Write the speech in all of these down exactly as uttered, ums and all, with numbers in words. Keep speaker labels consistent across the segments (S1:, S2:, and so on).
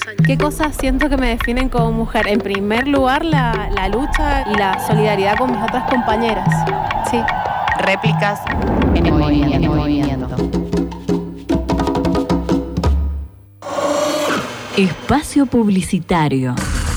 S1: ¿Qué cosas siento que me definen como mujer? En primer lugar, la, la lucha y la solidaridad con mis otras compañeras. Sí.
S2: Réplicas en el movimiento. En movimiento.
S3: Espacio publicitario.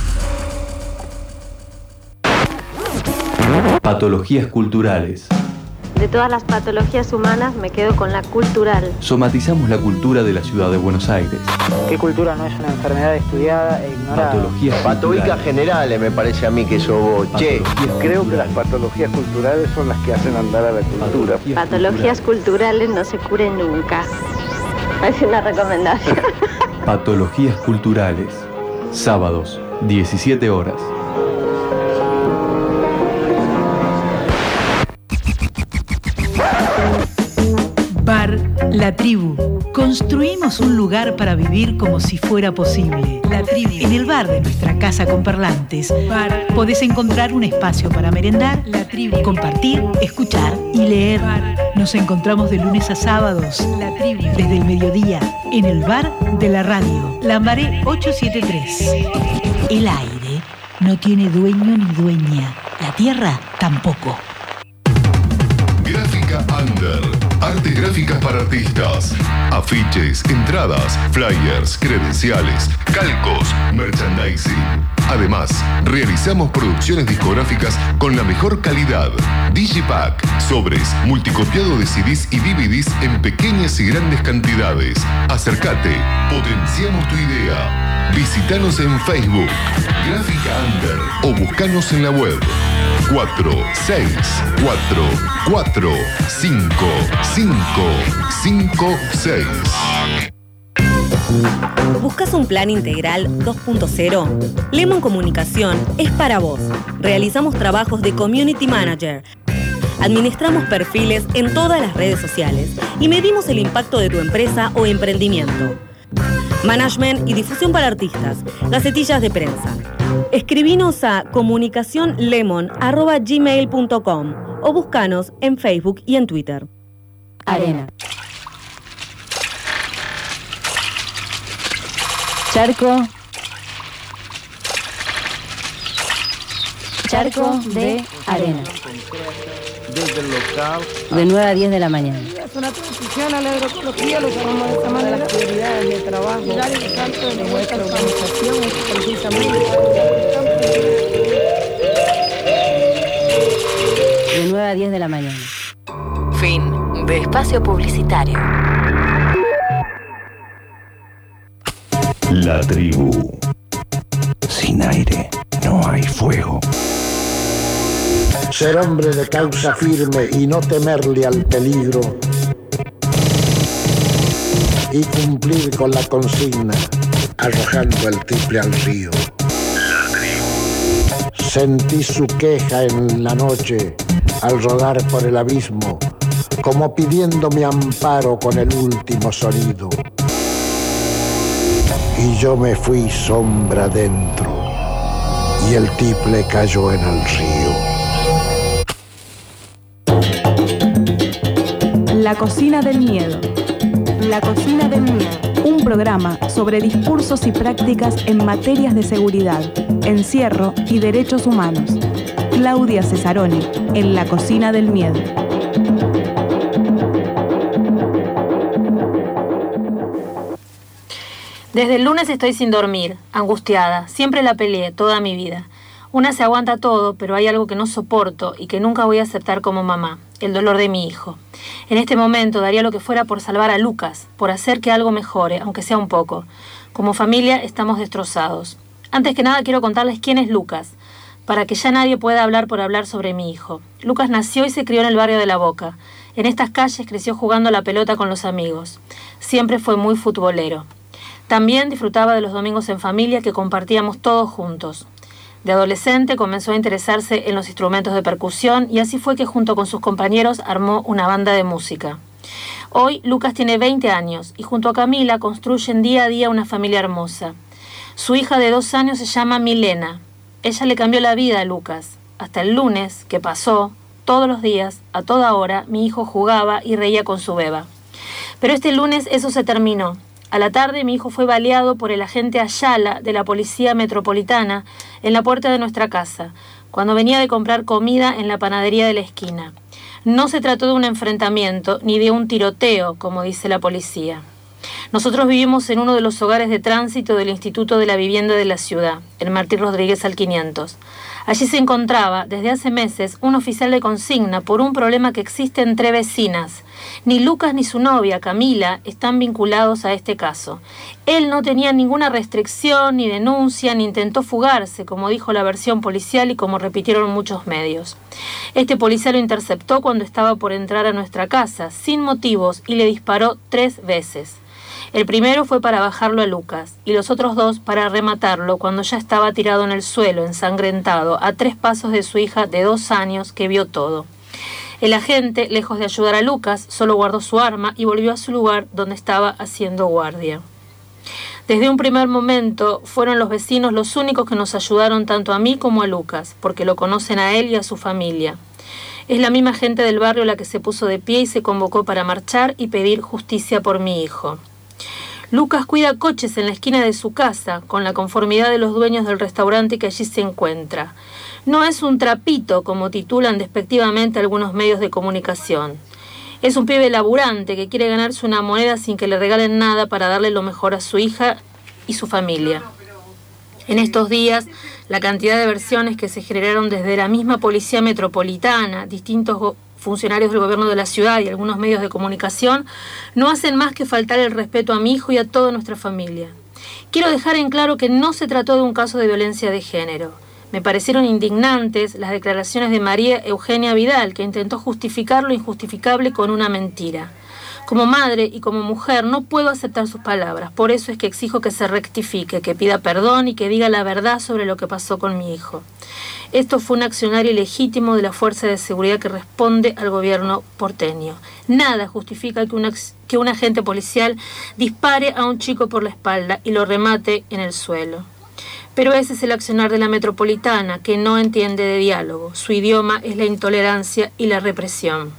S4: Patologías culturales.
S5: De todas las patologías humanas me quedo con la cultural.
S4: Somatizamos la cultura de la ciudad de Buenos Aires.
S6: ¿Qué cultura no es una enfermedad estudiada e ignorada?
S4: Patologías
S7: Patologías generales me parece a mí que eso vos. Che,
S8: creo que las patologías culturales son las que hacen andar a la cultura.
S5: Patologías, patologías culturales no se curen nunca. Es una recomendación.
S4: Patologías culturales. Sábados, diecisiete horas.
S9: Bar La Tribu. Construimos un lugar para vivir como si fuera posible. La Tribu. En el bar de nuestra casa con parlantes, Bar, podés encontrar un espacio para merendar, La Tribu, compartir, escuchar y leer. Bar. Nos encontramos de lunes a sábados, La Tribu, desde el mediodía, en el bar de la radio. Lambaré ochocientos setenta y tres. El aire no tiene dueño ni dueña. La tierra tampoco.
S10: Gráfica Under. Artes gráficas para artistas. Afiches, entradas, flyers, credenciales, calcos, merchandising. Además, realizamos producciones discográficas con la mejor calidad. Digipack, sobres, multicopiado de C Ds y D V Ds en pequeñas y grandes cantidades. Acércate, potenciamos tu idea. Visítanos en Facebook, Gráfica Under, o buscanos en la web. cuatro seis cuatro cuatro cinco cinco cinco seis.
S11: ¿Buscas un plan integral dos punto cero? Lemon Comunicación es para vos. Realizamos trabajos de Community Manager. Administramos perfiles en todas las redes sociales y medimos el impacto de tu empresa o emprendimiento. Management y difusión para artistas. Gacetillas de prensa. Escribinos a comunicacionlemon arroba gmail punto com o búscanos en Facebook y en Twitter.
S3: Arena. Charco. Charco de arena.
S8: Desde el local.
S3: De nueve a diez de la mañana.
S12: Es una transición a la agroecología, lo llamamos de esta manera. Las prioridades de trabajo y dar el salto de nuestra organización es precisamente
S3: de nueve a diez de la mañana.
S2: Fin de espacio publicitario.
S4: La Tribu. Sin aire no hay fuego.
S8: Ser hombre de causa firme y no temerle al peligro. Y cumplir con la consigna, arrojando el triple al río. Sentí su queja en la noche al rodar por el abismo, como pidiendo mi amparo con el último sonido. Y yo me fui sombra dentro, y el tiple cayó en el río.
S1: La cocina del miedo. La cocina del miedo. Un programa sobre discursos y prácticas en materias de seguridad, encierro y derechos humanos. Claudia Cesaroni, en La cocina del miedo.
S13: Desde el lunes estoy sin dormir, angustiada. Siempre la peleé toda mi vida. Una se aguanta todo, pero hay algo que no soporto y que nunca voy a aceptar como mamá, el dolor de mi hijo. En este momento daría lo que fuera por salvar a Lucas, por hacer que algo mejore, aunque sea un poco. Como familia estamos destrozados. Antes que nada quiero contarles quién es Lucas, para que ya nadie pueda hablar por hablar sobre mi hijo. Lucas nació y se crió en el barrio de La Boca. En estas calles creció jugando a la pelota con los amigos. Siempre fue muy futbolero. También disfrutaba de los domingos en familia que compartíamos todos juntos. De adolescente comenzó a interesarse en los instrumentos de percusión y así fue que junto con sus compañeros armó una banda de música. Hoy Lucas tiene veinte años y junto a Camila construyen día a día una familia hermosa. Su hija de dos años se llama Milena. Ella le cambió la vida a Lucas. Hasta el lunes, que pasó, todos los días, a toda hora, mi hijo jugaba y reía con su beba. Pero este lunes eso se terminó. A la tarde mi hijo fue baleado por el agente Ayala de la Policía Metropolitana en la puerta de nuestra casa, cuando venía de comprar comida en la panadería de la esquina. No se trató de un enfrentamiento ni de un tiroteo, como dice la policía. Nosotros vivimos en uno de los hogares de tránsito del Instituto de la Vivienda de la ciudad, el Martí Rodríguez al quinientos. Allí se encontraba, desde hace meses, un oficial de consigna por un problema que existe entre vecinas. Ni Lucas ni su novia, Camila, están vinculados a este caso. Él no tenía ninguna restricción, ni denuncia, ni intentó fugarse, como dijo la versión policial y como repitieron muchos medios. Este policía lo interceptó cuando estaba por entrar a nuestra casa, sin motivos, y le disparó tres veces. El primero fue para bajarlo a Lucas, y los otros dos para rematarlo cuando ya estaba tirado en el suelo, ensangrentado, a tres pasos de su hija de dos años, que vio todo. El agente, lejos de ayudar a Lucas, solo guardó su arma y volvió a su lugar donde estaba haciendo guardia. Desde un primer momento fueron los vecinos los únicos que nos ayudaron tanto a mí como a Lucas, porque lo conocen a él y a su familia. Es la misma gente del barrio la que se puso de pie y se convocó para marchar y pedir justicia por mi hijo. Lucas cuida coches en la esquina de su casa, con la conformidad de los dueños del restaurante que allí se encuentra. No es un trapito, como titulan despectivamente algunos medios de comunicación. Es un pibe laburante que quiere ganarse una moneda sin que le regalen nada para darle lo mejor a su hija y su familia. En estos días, la cantidad de versiones que se generaron desde la misma Policía Metropolitana, distintos go- funcionarios del gobierno de la ciudad y algunos medios de comunicación, no hacen más que faltar el respeto a mi hijo y a toda nuestra familia. Quiero dejar en claro que no se trató de un caso de violencia de género. Me parecieron indignantes las declaraciones de María Eugenia Vidal, que intentó justificar lo injustificable con una mentira. Como madre y como mujer no puedo aceptar sus palabras, por eso es que exijo que se rectifique, que pida perdón y que diga la verdad sobre lo que pasó con mi hijo. Esto fue un accionario ilegítimo de la fuerza de seguridad que responde al gobierno porteño. Nada justifica que, una, que un agente policial dispare a un chico por la espalda y lo remate en el suelo. Pero ese es el accionar de la metropolitana, que no entiende de diálogo. Su idioma es la intolerancia y la represión.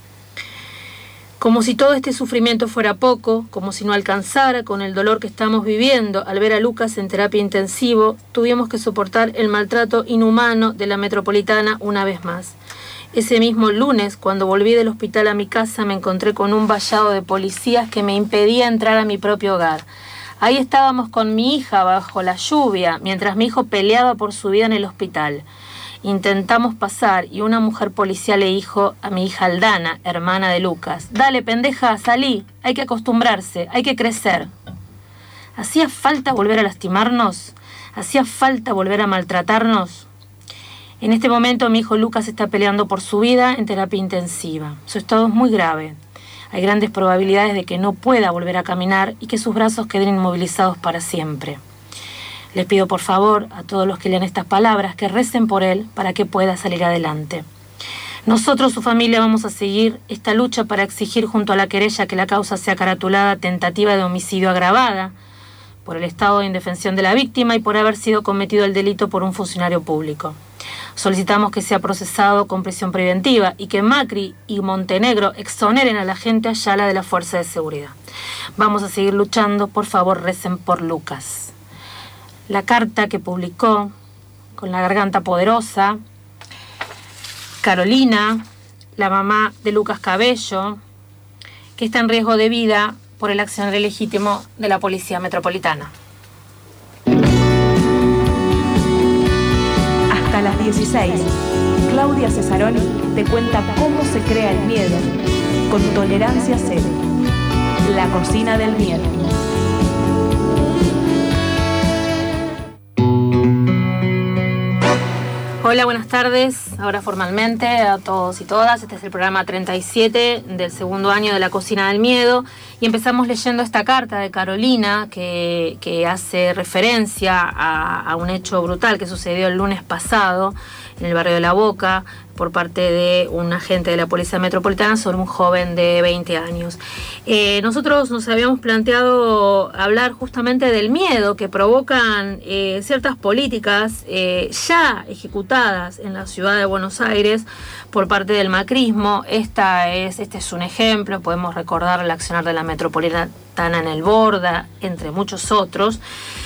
S13: Como si todo este sufrimiento fuera poco, como si no alcanzara con el dolor que estamos viviendo al ver a Lucas en terapia intensivo, tuvimos que soportar el maltrato inhumano de la metropolitana una vez más. Ese mismo lunes, cuando volví del hospital a mi casa, me encontré con un vallado de policías que me impedía entrar a mi propio hogar. Ahí estábamos con mi hija bajo la lluvia, mientras mi hijo peleaba por su vida en el hospital. Intentamos pasar y una mujer policía le dijo a mi hija Aldana, hermana de Lucas: «Dale, pendeja, salí, hay que acostumbrarse, hay que crecer». ¿Hacía falta volver a lastimarnos? ¿Hacía falta volver a maltratarnos? En este momento mi hijo Lucas está peleando por su vida en terapia intensiva. Su estado es muy grave. Hay grandes probabilidades de que no pueda volver a caminar y que sus brazos queden inmovilizados para siempre. Les pido por favor a todos los que lean estas palabras que recen por él para que pueda salir adelante. Nosotros, su familia, vamos a seguir esta lucha para exigir junto a la querella que la causa sea caratulada tentativa de homicidio agravada por el estado de indefensión de la víctima y por haber sido cometido el delito por un funcionario público. Solicitamos que sea procesado con prisión preventiva y que Macri y Montenegro exoneren a la agente Ayala de la Fuerza de Seguridad. Vamos a seguir luchando, por favor, recen por Lucas. La carta que publicó, con la garganta poderosa, Carolina, la mamá de Lucas Cabello, que está en riesgo de vida por el accionar ilegítimo de la Policía Metropolitana.
S1: Hasta las dieciséis, Claudia Cesaroni te cuenta cómo se crea el miedo con Tolerancia Cero. La cocina del miedo.
S13: Hola, buenas tardes. Ahora formalmente a todos y todas. Este es el programa treinta y siete del segundo año de La Cocina del Miedo. Y empezamos leyendo esta carta de Carolina que, que hace referencia a, a un hecho brutal que sucedió el lunes pasado en el barrio de La Boca, por parte de un agente de la Policía Metropolitana sobre un joven de veinte años. Eh, nosotros nos habíamos planteado hablar justamente del miedo que provocan eh, ciertas políticas eh, ya ejecutadas en la ciudad de Buenos Aires por parte del macrismo. Esta es, este es un ejemplo, podemos recordar el accionar de la Metropolitana en el Borda, entre muchos otros.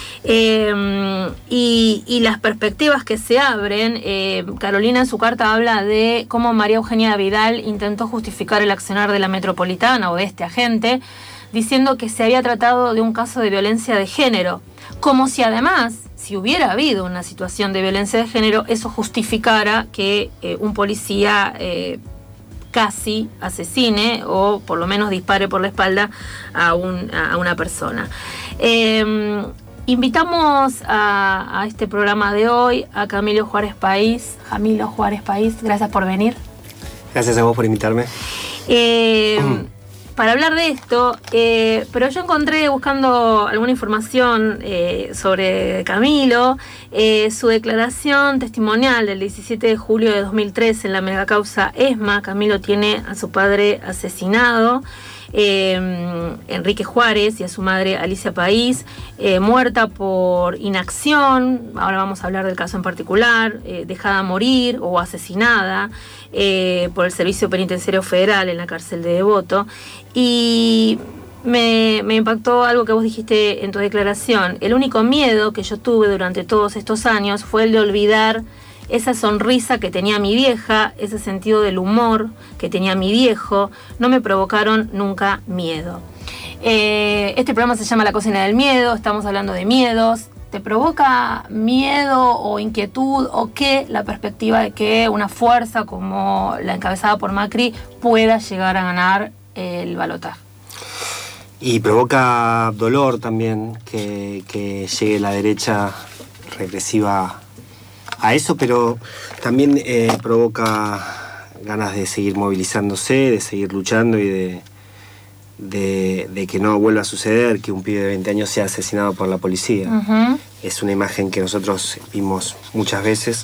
S13: Eh, y, y las perspectivas que se abren, eh, Carolina en su carta habla de cómo María Eugenia Vidal intentó justificar el accionar de la Metropolitana o de este agente, diciendo que se había tratado de un caso de violencia de género, como si además, si hubiera habido una situación de violencia de género, eso justificara que eh, un policía eh, casi asesine o por lo menos dispare por la espalda a, un, a una persona. Eh, Invitamos a, a este programa de hoy a Camilo Juárez País. Camilo Juárez País, gracias por venir.
S14: Gracias a vos por invitarme.
S13: Eh, para hablar de esto, eh, pero yo encontré buscando alguna información eh, sobre Camilo, eh, su declaración testimonial del diecisiete de julio de dos mil tres en la megacausa ESMA. Camilo tiene a su padre asesinado, Eh, Enrique Juárez, y a su madre Alicia País, eh, muerta por inacción. Ahora vamos a hablar del caso en particular, eh, dejada a morir o asesinada eh, por el Servicio Penitenciario Federal en la cárcel de Devoto. Y me, me impactó algo que vos dijiste en tu declaración. El único miedo que yo tuve durante todos estos años fue el de olvidar esa sonrisa que tenía mi vieja, ese sentido del humor que tenía mi viejo, no me provocaron nunca miedo. Eh, este programa se llama La Cocina del Miedo, estamos hablando de miedos. ¿Te provoca miedo o inquietud o qué la perspectiva de que una fuerza como la encabezada por Macri pueda llegar a ganar el balotaje?
S14: Y provoca dolor también que, que llegue la derecha represiva a eso, pero también eh, provoca ganas de seguir movilizándose, de seguir luchando y de, de, de que no vuelva a suceder que un pibe de veinte años sea asesinado por la policía. Uh-huh. Es una imagen que nosotros vimos muchas veces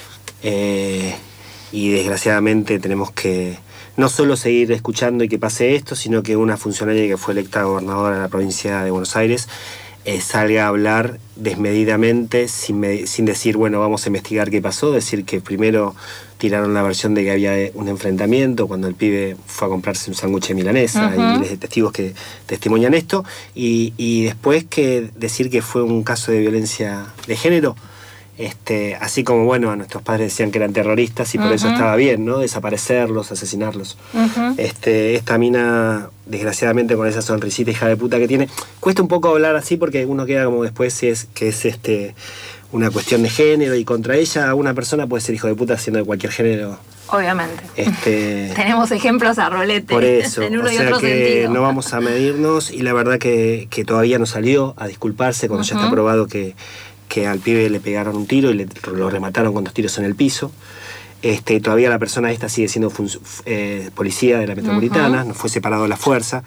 S14: eh, y desgraciadamente tenemos que no solo seguir escuchando y que pase esto, sino que una funcionaria que fue electa gobernadora de la provincia de Buenos Aires Eh, salga a hablar desmedidamente, sin, me, sin decir, bueno, vamos a investigar qué pasó, decir que primero tiraron la versión de que había un enfrentamiento cuando el pibe fue a comprarse un sándwich de milanesa. Uh-huh. Hay miles de testigos que testimonian esto, y, y después que decir que fue un caso de violencia de género, este, así como, bueno, a nuestros padres decían que eran terroristas y por uh-huh. eso estaba bien, ¿no? Desaparecerlos, asesinarlos. Uh-huh. Este, esta mina, desgraciadamente, con esa sonrisita hija de puta que tiene, cuesta un poco hablar así porque uno queda como después si es, que es este, una cuestión de género, y contra ella una persona puede ser hijo de puta siendo de cualquier género.
S13: Obviamente.
S14: Este,
S13: Tenemos ejemplos a rolete.
S14: Por eso,
S13: en uno
S14: o
S13: y
S14: sea
S13: otro
S14: que
S13: sentido.
S14: No vamos a medirnos, y la verdad que, que todavía no salió a disculparse cuando uh-huh. ya está probado que que al pibe le pegaron un tiro y le, lo remataron con dos tiros en el piso. Este, todavía la persona esta sigue siendo fun, eh, policía de la Metropolitana, uh-huh. no fue separado de la fuerza,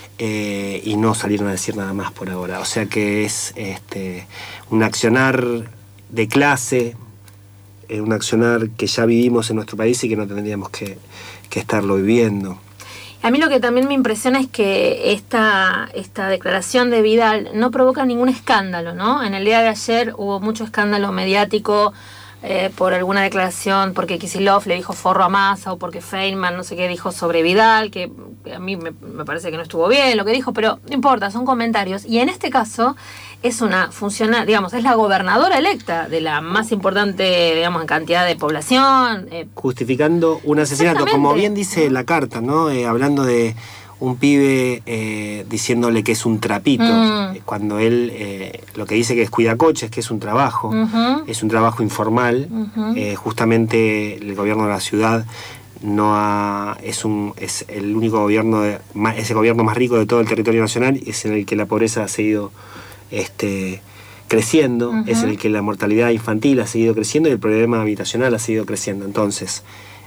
S14: eh, y no salieron a decir nada más por ahora. O sea que es este, un accionar de clase, eh, un accionar que ya vivimos en nuestro país y que no tendríamos que, que estarlo viviendo.
S13: A mí lo que también me impresiona es que esta, esta declaración de Vidal no provoca ningún escándalo, ¿no? En el día de ayer hubo mucho escándalo mediático eh, por alguna declaración, porque Kicillof le dijo forro a Massa, o porque Feynman no sé qué dijo sobre Vidal, que a mí me, me parece que no estuvo bien lo que dijo, pero no importa, son comentarios. Y en este caso es una funcionaria, digamos, es la gobernadora electa de la más importante, digamos, en cantidad de población. Eh.
S14: Justificando un asesinato, como bien dice la carta, ¿no? Eh, hablando de un pibe eh, diciéndole que es un trapito, mm. cuando él eh, lo que dice que es cuidacoches, que es un trabajo, uh-huh. es un trabajo informal. Uh-huh. eh, justamente el gobierno de la ciudad no ha, es un es el único gobierno, de, es el gobierno más rico de todo el territorio nacional, es en el que la pobreza ha seguido este, creciendo, uh-huh. es en el que la mortalidad infantil ha seguido creciendo y el problema habitacional ha seguido creciendo. Entonces,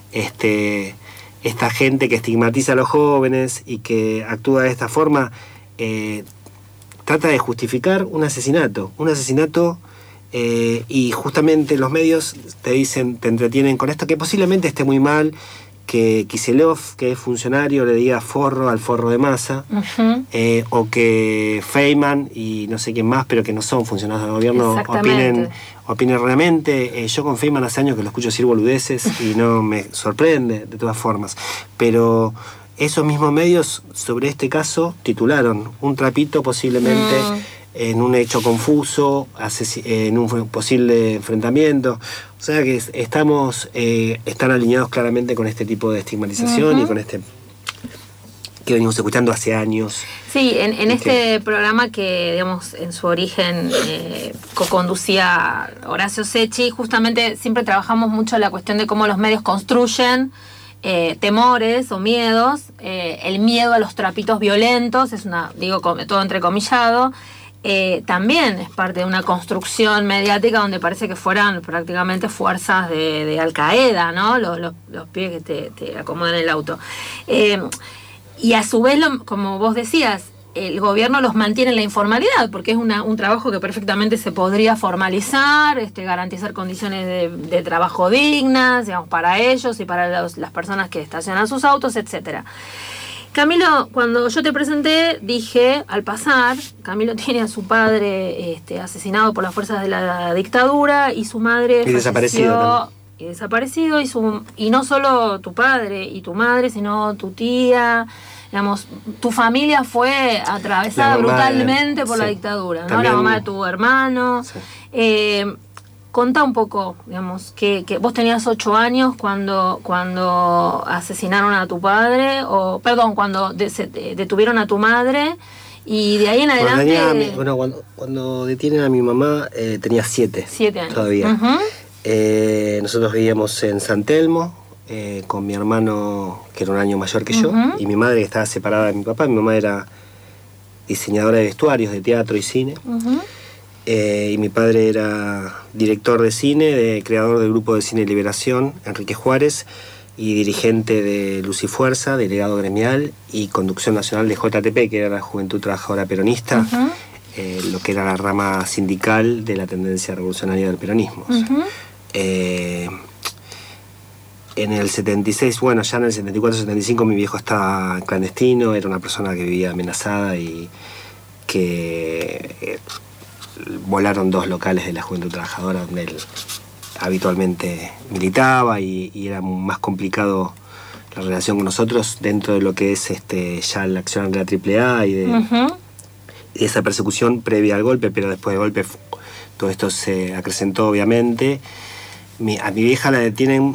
S14: este, esta gente que estigmatiza a los jóvenes y que actúa de esta forma, eh, trata de justificar un asesinato, un asesinato Eh, y justamente los medios te dicen, te entretienen con esto, que posiblemente esté muy mal, que Kicillof, que es funcionario, le diga forro al forro de Massa, uh-huh. eh, o que Feynman y no sé quién más, pero que no son funcionarios del gobierno, opinen, opinen erróneamente. Eh, yo con Feynman hace años que lo escucho decir boludeces y no me sorprende, de todas formas. Pero esos mismos medios sobre este caso titularon un trapito posiblemente mm. en un hecho confuso, en un posible enfrentamiento. O sea que estamos, eh, están alineados claramente con este tipo de estigmatización uh-huh. y con este que venimos escuchando hace años.
S13: Sí, en, en este
S14: que...
S13: programa que, digamos, en su origen eh, co-conducía Horacio Secchi, justamente siempre trabajamos mucho la cuestión de cómo los medios construyen eh, temores o miedos, eh, el miedo a los trapitos violentos, es una, digo, todo entrecomillado. Eh, también es parte de una construcción mediática donde parece que fueran prácticamente fuerzas de, de Al Qaeda, ¿no? Los, los, los pibes que te, te acomodan el auto. Eh, y a su vez, lo, como vos decías, el gobierno los mantiene en la informalidad, porque es una, un trabajo que perfectamente se podría formalizar, este, garantizar condiciones de, de trabajo dignas, digamos, para ellos y para los, las personas que estacionan sus autos, etcétera. Camilo, cuando yo te presenté, dije, al pasar, Camilo tiene a su padre este, asesinado por las fuerzas de la dictadura y su madre
S14: y desaparecido
S13: y desaparecido y, su, y no solo tu padre y tu madre, sino tu tía, digamos, tu familia fue atravesada brutalmente de, por sí, la dictadura, ¿no? También, la mamá de tu hermano. Sí. Eh, Contá un poco, digamos, que, que vos tenías ocho años cuando, cuando asesinaron a tu padre, o perdón, cuando de, se, de, detuvieron a tu madre, y de ahí en adelante...
S14: Cuando, tenía, bueno, cuando, cuando detienen a mi mamá eh, tenía siete.
S13: Siete años.
S14: Todavía.
S13: Uh-huh.
S14: Eh, nosotros vivíamos en San Telmo, eh, con mi hermano, que era un año mayor que yo, uh-huh. y mi madre, que estaba separada de mi papá. Mi mamá era diseñadora de vestuarios, de teatro y cine. Uh-huh. Eh, y mi padre era director de cine, de, creador del grupo de cine Liberación, Enrique Juárez, y dirigente de Luz y Fuerza, delegado gremial y conducción nacional de J T P, que era la Juventud Trabajadora Peronista, uh-huh. eh, lo que era la rama sindical de la tendencia revolucionaria del peronismo. Uh-huh. eh, en el setenta y seis, bueno, ya en el setenta y cuatro setenta y cinco mi viejo estaba clandestino, era una persona que vivía amenazada y que... Eh, volaron dos locales de la Juventud Trabajadora donde él habitualmente militaba y, y era más complicado la relación con nosotros dentro de lo que es este ya la acción de la triple A y de, uh-huh. y de esa persecución previa al golpe, pero después del golpe todo esto se acrecentó obviamente. Mi, a mi vieja la detienen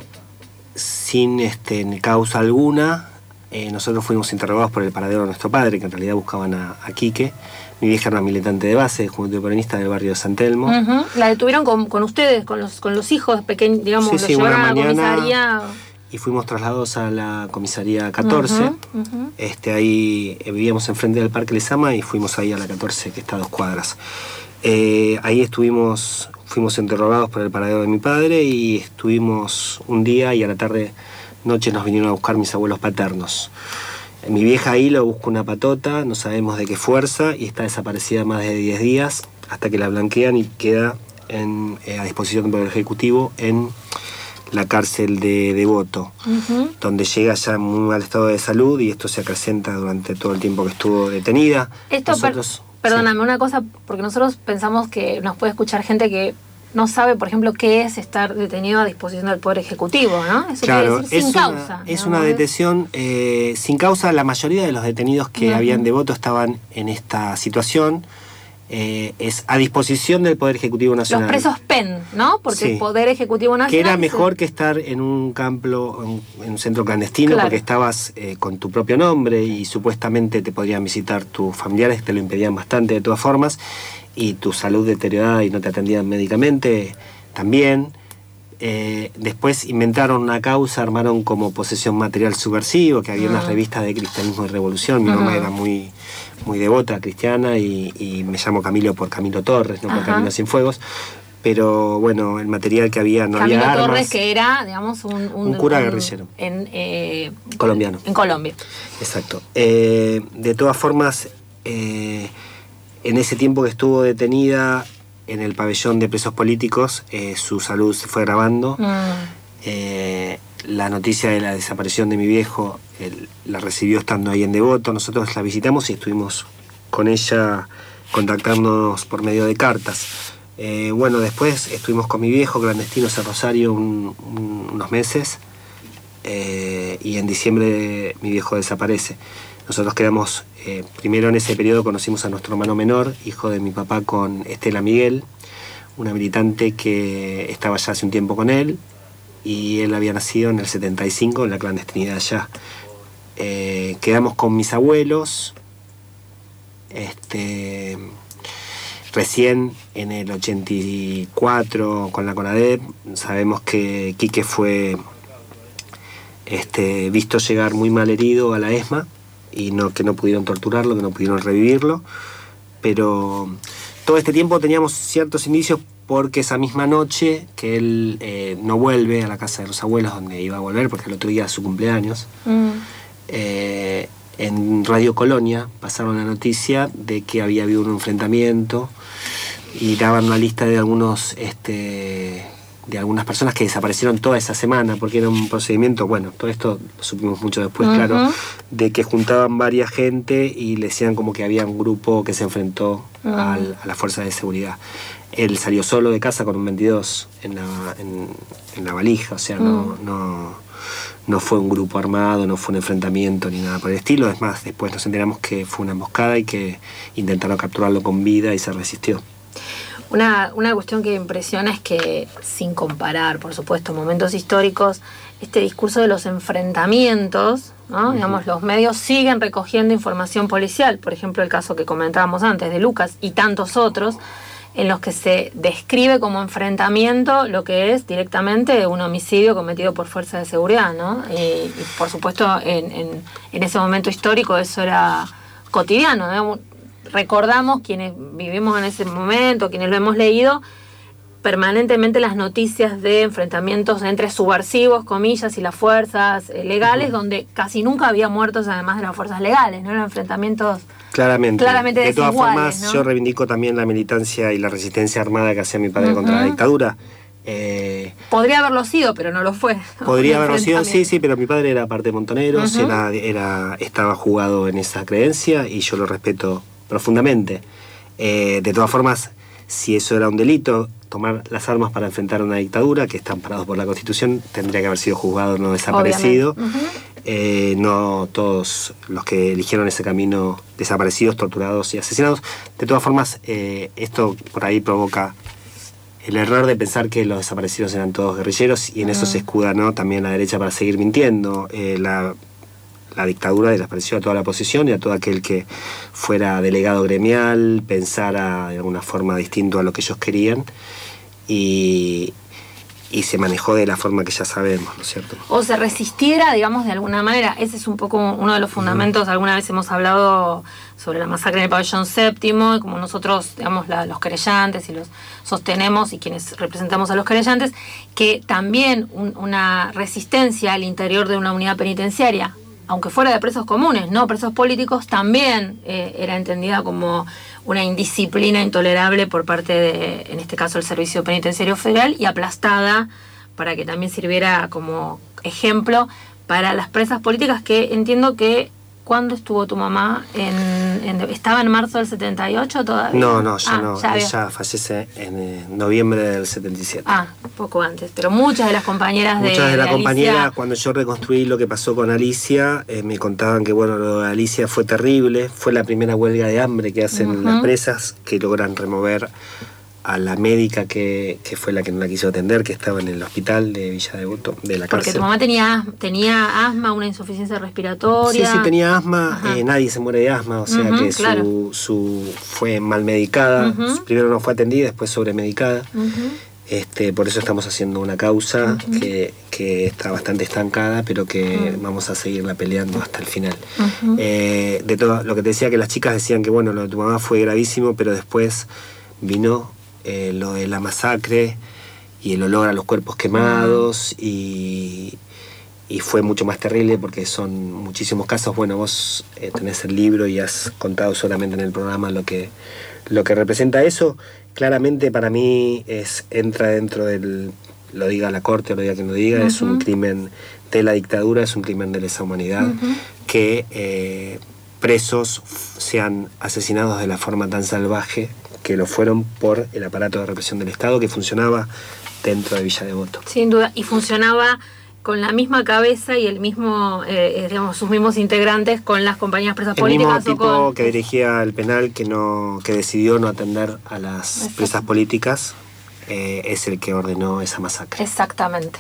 S14: sin este, causa alguna. Eh, nosotros fuimos interrogados por el paradero de nuestro padre, que en realidad buscaban a, a Quique. Mi vieja era una militante de base, de Juventud Peronista del barrio de San Telmo.
S13: Uh-huh. ¿La detuvieron con, con ustedes, con los, con los hijos pequeños, digamos,
S14: sí,
S13: los
S14: sí,
S13: llevaron
S14: una
S13: a la comisaría?
S14: Y fuimos trasladados a la comisaría catorce. Uh-huh, uh-huh. Este, ahí eh, vivíamos enfrente del Parque Lezama y fuimos ahí a la catorce, que está a dos cuadras. Eh, ahí estuvimos, fuimos interrogados por el paradero de mi padre y estuvimos un día y a la tarde, noche nos vinieron a buscar mis abuelos paternos. Mi vieja ahí lo busca una patota, no sabemos de qué fuerza, y está desaparecida más de diez días, hasta que la blanquean y queda en, eh, a disposición del Poder Ejecutivo en la cárcel de Devoto, uh-huh. donde llega ya en muy mal estado de salud y esto se acrecenta durante todo el tiempo que estuvo detenida.
S13: Esto, nosotros, per- perdóname, sí. una cosa, porque nosotros pensamos que nos puede escuchar gente que no sabe, por ejemplo, qué es estar detenido a disposición del Poder Ejecutivo, ¿no? Eso
S14: claro,
S13: quiere decir sin
S14: es
S13: causa.
S14: Una, es una detención eh, sin causa. La mayoría de los detenidos que uh-huh. habían Devoto estaban en esta situación. Eh, es a disposición del Poder Ejecutivo Nacional.
S13: Los presos P E N, ¿no? Porque sí. el Poder Ejecutivo Nacional...
S14: Que era mejor se... que estar en un campo, en, en un centro clandestino, claro. porque estabas eh, con tu propio nombre y supuestamente te podrían visitar tus familiares, te lo impedían bastante de todas formas, y tu salud deteriorada y no te atendían médicamente también. Eh, después inventaron una causa, armaron como posesión material subversivo, que había uh-huh. unas revistas de cristianismo y revolución. Mi uh-huh. mamá era muy, muy devota cristiana y, y me llamo Camilo por Camilo Torres, no por uh-huh. Camilo Cienfuegos. Pero bueno, el material que había, no
S13: Camilo
S14: había armas.
S13: Torres, que era, digamos, un...
S14: Un, un cura un, guerrillero.
S13: En, eh,
S14: colombiano.
S13: En Colombia.
S14: Exacto. Eh, de todas formas... Eh, En ese tiempo que estuvo detenida, en el pabellón de presos políticos, eh, su salud se fue agravando.
S13: Mm.
S14: Eh, la noticia de la desaparición de mi viejo él, la recibió estando ahí en Devoto. Nosotros la visitamos y estuvimos con ella contactándonos por medio de cartas. Eh, bueno, después estuvimos con mi viejo clandestinos en Rosario un, un, unos meses eh, y en diciembre mi viejo desaparece. Nosotros quedamos, eh, primero en ese periodo conocimos a nuestro hermano menor, hijo de mi papá, con Estela Miguel, una militante que estaba ya hace un tiempo con él, y él había nacido en el setenta y cinco en la clandestinidad allá. Eh, quedamos con mis abuelos, este, recién en el ochenta y cuatro con la CONADEP, sabemos que Quique fue este, visto llegar muy mal herido a la ESMA, y no, que no pudieron torturarlo, que no pudieron revivirlo, pero todo este tiempo teníamos ciertos indicios porque esa misma noche que él eh, no vuelve a la casa de los abuelos donde iba a volver, porque el otro día es su cumpleaños, mm. eh, en Radio Colonia pasaron la noticia de que había habido un enfrentamiento y daban una lista de algunos este, de algunas personas que desaparecieron toda esa semana, porque era un procedimiento, bueno, todo esto lo supimos mucho después, uh-huh. claro, de que juntaban varias gente y le decían como que había un grupo que se enfrentó uh-huh. al, a la fuerza de seguridad. Él salió solo de casa con un veintidós en la, en, en la valija, o sea, uh-huh. no, no, no fue un grupo armado, no fue un enfrentamiento ni nada por el estilo. Es más, después nos enteramos que fue una emboscada y que intentaron capturarlo con vida y se resistió.
S13: Una, una cuestión que me impresiona es que, sin comparar, por supuesto, momentos históricos, este discurso de los enfrentamientos, ¿no? Uh-huh. Digamos, los medios siguen recogiendo información policial, por ejemplo, el caso que comentábamos antes de Lucas y tantos otros, en los que se describe como enfrentamiento lo que es directamente un homicidio cometido por fuerza de seguridad, ¿no? Y, y por supuesto, en, en, en ese momento histórico eso era cotidiano, ¿no? Recordamos, quienes vivimos en ese momento, quienes lo hemos leído, permanentemente las noticias de enfrentamientos entre subversivos, comillas, y las fuerzas eh, legales, uh-huh. donde casi nunca había muertos además de las fuerzas legales, ¿no? Eran enfrentamientos
S14: claramente,
S13: claramente
S14: de todas
S13: desiguales,
S14: formas,
S13: ¿no?
S14: Yo reivindico también la militancia y la resistencia armada que hacía mi padre uh-huh. contra la dictadura. Eh,
S13: podría haberlo sido, pero no lo fue.
S14: Podría haberlo sido, sí, sí, pero mi padre era parte de Montoneros, uh-huh. era, era, estaba jugado en esa creencia y yo lo respeto profundamente. Eh, de todas formas, si eso era un delito, tomar las armas para enfrentar una dictadura que está amparado por la Constitución, tendría que haber sido juzgado, no desaparecido. Uh-huh. Eh, no todos los que eligieron ese camino desaparecidos, torturados y asesinados. De todas formas, eh, esto por ahí provoca el error de pensar que los desaparecidos eran todos guerrilleros, y en uh-huh. eso se escuda, ¿no?, también la derecha para seguir mintiendo. Eh, la La dictadura desapareció a toda la oposición y a todo aquel que fuera delegado gremial, pensara de alguna forma distinto a lo que ellos querían, y, y se manejó de la forma que ya sabemos, ¿no es cierto?
S13: O se resistiera, digamos, de alguna manera. Ese es un poco uno de los fundamentos. Alguna vez hemos hablado sobre la masacre en el pabellón séptimo, y como nosotros, digamos, la, los querellantes y los sostenemos, y quienes representamos a los querellantes, que también un, una resistencia al interior de una unidad penitenciaria, aunque fuera de presos comunes, no presos políticos, también eh, era entendida como una indisciplina intolerable por parte de, en este caso, el Servicio Penitenciario Federal, y aplastada para que también sirviera como ejemplo para las presas políticas, que entiendo que... ¿Cuándo estuvo tu mamá? En, en, ¿Estaba en marzo del setenta y ocho todavía?
S14: No, no, ya
S13: ah,
S14: no.
S13: Ya
S14: Ella fallece en eh, noviembre del setenta y siete.
S13: Ah, poco antes. Pero muchas de las compañeras de
S14: Muchas de las
S13: de
S14: compañeras,
S13: Alicia...
S14: cuando yo reconstruí lo que pasó con Alicia, eh, me contaban que, bueno, lo de Alicia fue terrible. Fue la primera huelga de hambre que hacen uh-huh. las presas, que logran remover a la médica que, que fue la que no la quiso atender, que estaba en el hospital de Villa Devoto, de la cárcel.
S13: Porque tu mamá tenía, tenía asma, una insuficiencia respiratoria.
S14: Sí, sí, tenía asma. Eh, nadie se muere de asma, o sea uh-huh, que
S13: claro.
S14: su, su fue mal medicada. Uh-huh. Primero no fue atendida, después sobremedicada. Uh-huh. Este, por eso estamos haciendo una causa uh-huh. que, que está bastante estancada, pero que uh-huh. vamos a seguirla peleando hasta el final. Uh-huh. Eh, de todo lo que te decía, que las chicas decían que, bueno, lo de tu mamá fue gravísimo, pero después vino... Eh, lo de la masacre y el olor a los cuerpos quemados, y, y fue mucho más terrible porque son muchísimos casos. Bueno, vos eh, tenés el libro y has contado solamente en el programa lo que, lo que representa eso, claramente para mí es entra dentro del, lo diga la corte o lo diga quien lo diga, uh-huh. es un crimen de la dictadura, es un crimen de lesa humanidad, uh-huh. que eh, presos sean asesinados de la forma tan salvaje que lo fueron por el aparato de represión del Estado que funcionaba dentro de Villa Devoto.
S13: Sin duda, y funcionaba con la misma cabeza y el mismo, eh, digamos, sus mismos integrantes con las compañías presas
S14: el
S13: políticas.
S14: El mismo
S13: o
S14: tipo
S13: con...
S14: que dirigía el penal, que no que decidió no atender a las Exacto. presas políticas, eh, es el que ordenó esa masacre.
S13: Exactamente.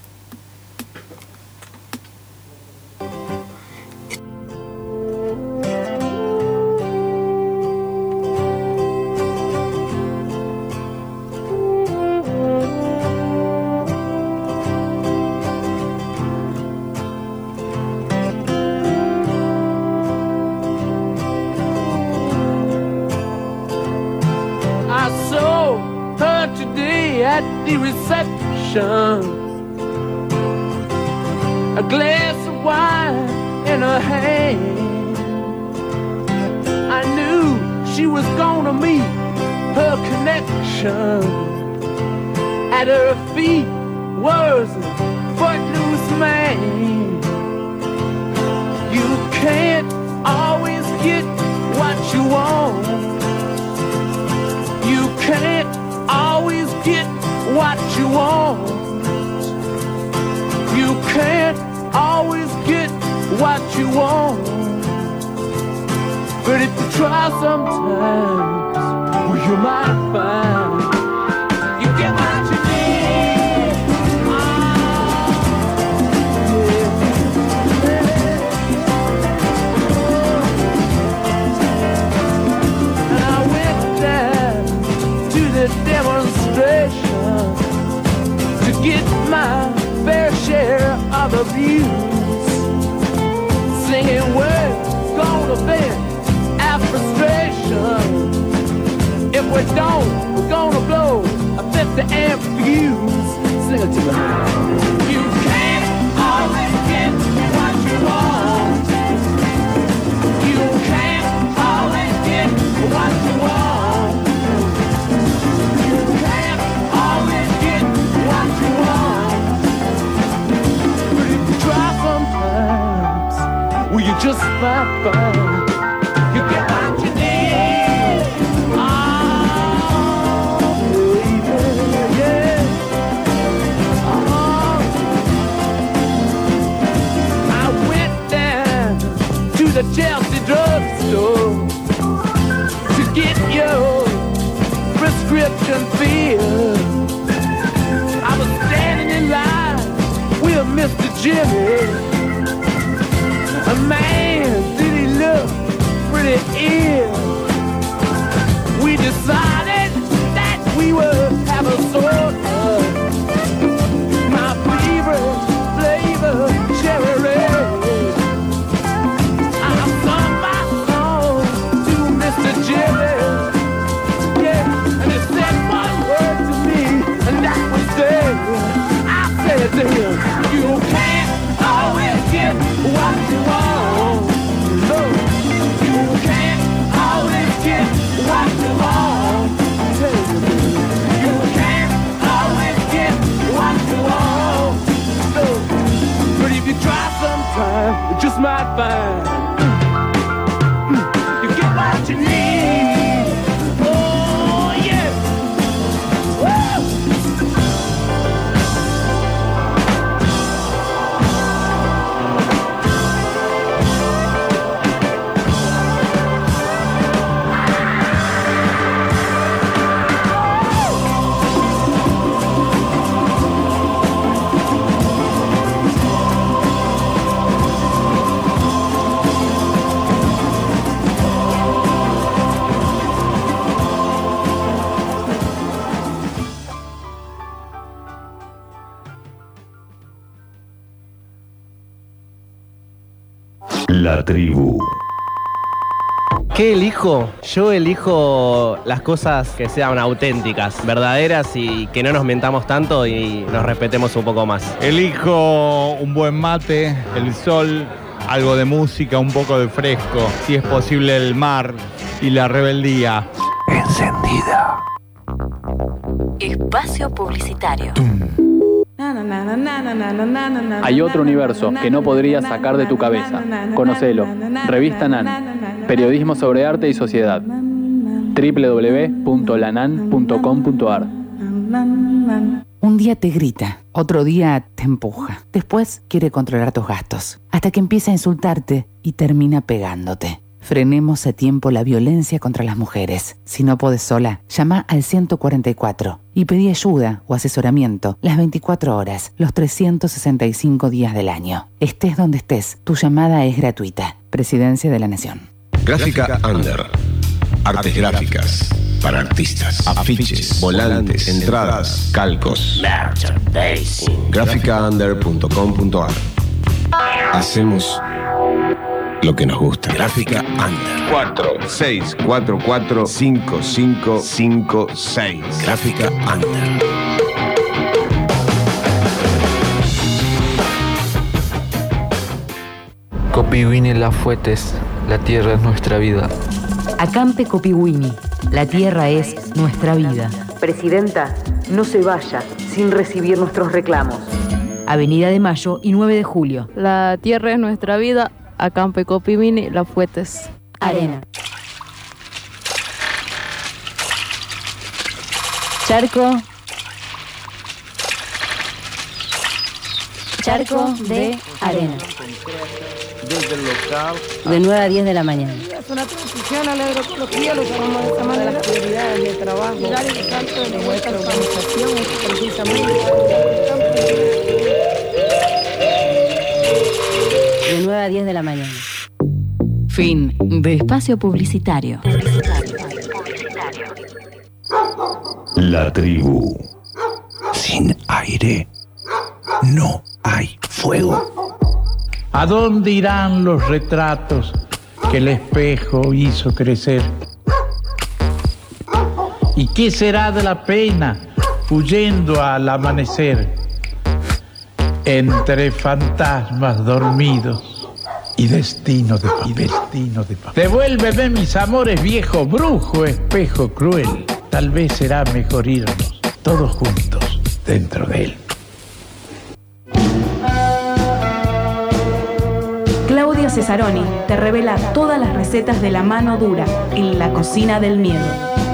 S15: The reception, a glass of wine in her hand. I knew she was gonna meet her connection. At her feet was a footloose man. You can't always get what you want. You can't always get what you want. You can't always get what you want. But if you try sometimes, well, you might find you get what you need. Oh, yeah. And I went down to the demonstration to get my fair share of abuse, singing words gonna vent our frustration. If we don't, we're gonna blow a fifty amp fuse. Sing it to me. You can't always get what you want. You can't always get what you want. You can't always get what you want. But if you try sometimes, well, you just might find you get what you need. Oh, baby, yeah. Oh. I went down to the Chelsea drugstore to get your prescription filled. I was standing in line with Mister Jimmy. A man, did he look pretty ill? We decided that we would have a soda. My favorite flavor, cherry red. I sung my song to Mister Jimmy. Yeah, and he said one word to me, and that was there. I said to him, you can't always get what you want. No, you can't always get what you want. You can't always get what you want. No, but if you try sometime, you just might find you get what you need. Oh yeah. Woo!
S4: La tribu.
S16: ¿Qué elijo? Yo elijo las cosas que sean auténticas, verdaderas y que no nos mentamos tanto y nos respetemos un poco más.
S17: Elijo un buen mate, el sol, algo de música, un poco de fresco, si es posible el mar y la rebeldía.
S4: encendida.
S2: Espacio publicitario.
S18: Hay otro universo que no podrías sacar de tu cabeza. Conocelo. Revista Nan. Periodismo sobre arte y sociedad. doble u doble u doble u punto lanan punto com punto ar.
S19: Un día te grita, otro día te empuja. Después quiere controlar tus gastos, hasta que empieza a insultarte y termina pegándote. Frenemos a tiempo la violencia contra las mujeres. Si no podés sola, llama al ciento cuarenta y cuatro y pedí ayuda o asesoramiento las veinticuatro horas, los trescientos sesenta y cinco días del año. Estés donde estés, tu llamada es gratuita. Presidencia de la Nación.
S4: Gráfica Under. Artes gráficas para artistas. Afiches, volantes, entradas, calcos. gráfica under punto com punto ar. Hacemos lo que nos gusta. Gráfica Under. cuatro seis cuatro cuatro cinco cinco cinco seis. Gráfica Under.
S20: Copiwini Lafuetes, la tierra es nuestra vida.
S21: Acampe Copiwini, la tierra es nuestra vida.
S22: Presidenta, no se vaya sin recibir nuestros reclamos.
S21: Avenida de Mayo y nueve de julio.
S23: La tierra es nuestra vida. Acampe Copiwini Lafuetes.
S21: Arena. Charco. Charco de arena.
S3: Desde el local. De nueve a diez de la mañana.
S12: Es una transición a la agroecología, lo llamamos de esta manera. Las prioridades de trabajo. Mirar el salto de nuestra organización es precisamente.
S3: De nueve a diez de la mañana.
S21: Fin de espacio publicitario.
S4: La tribu. Sin aire no hay fuego.
S17: ¿A dónde irán los retratos que el espejo hizo crecer? ¿Y qué será de la pena huyendo al amanecer? Entre fantasmas dormidos y destino de papel. Destino de papel. Devuélveme mis amores, viejo brujo, espejo cruel. Tal vez será mejor irnos todos juntos dentro de él.
S1: Claudia Cesaroni te revela todas las recetas de la mano dura en la cocina del miedo.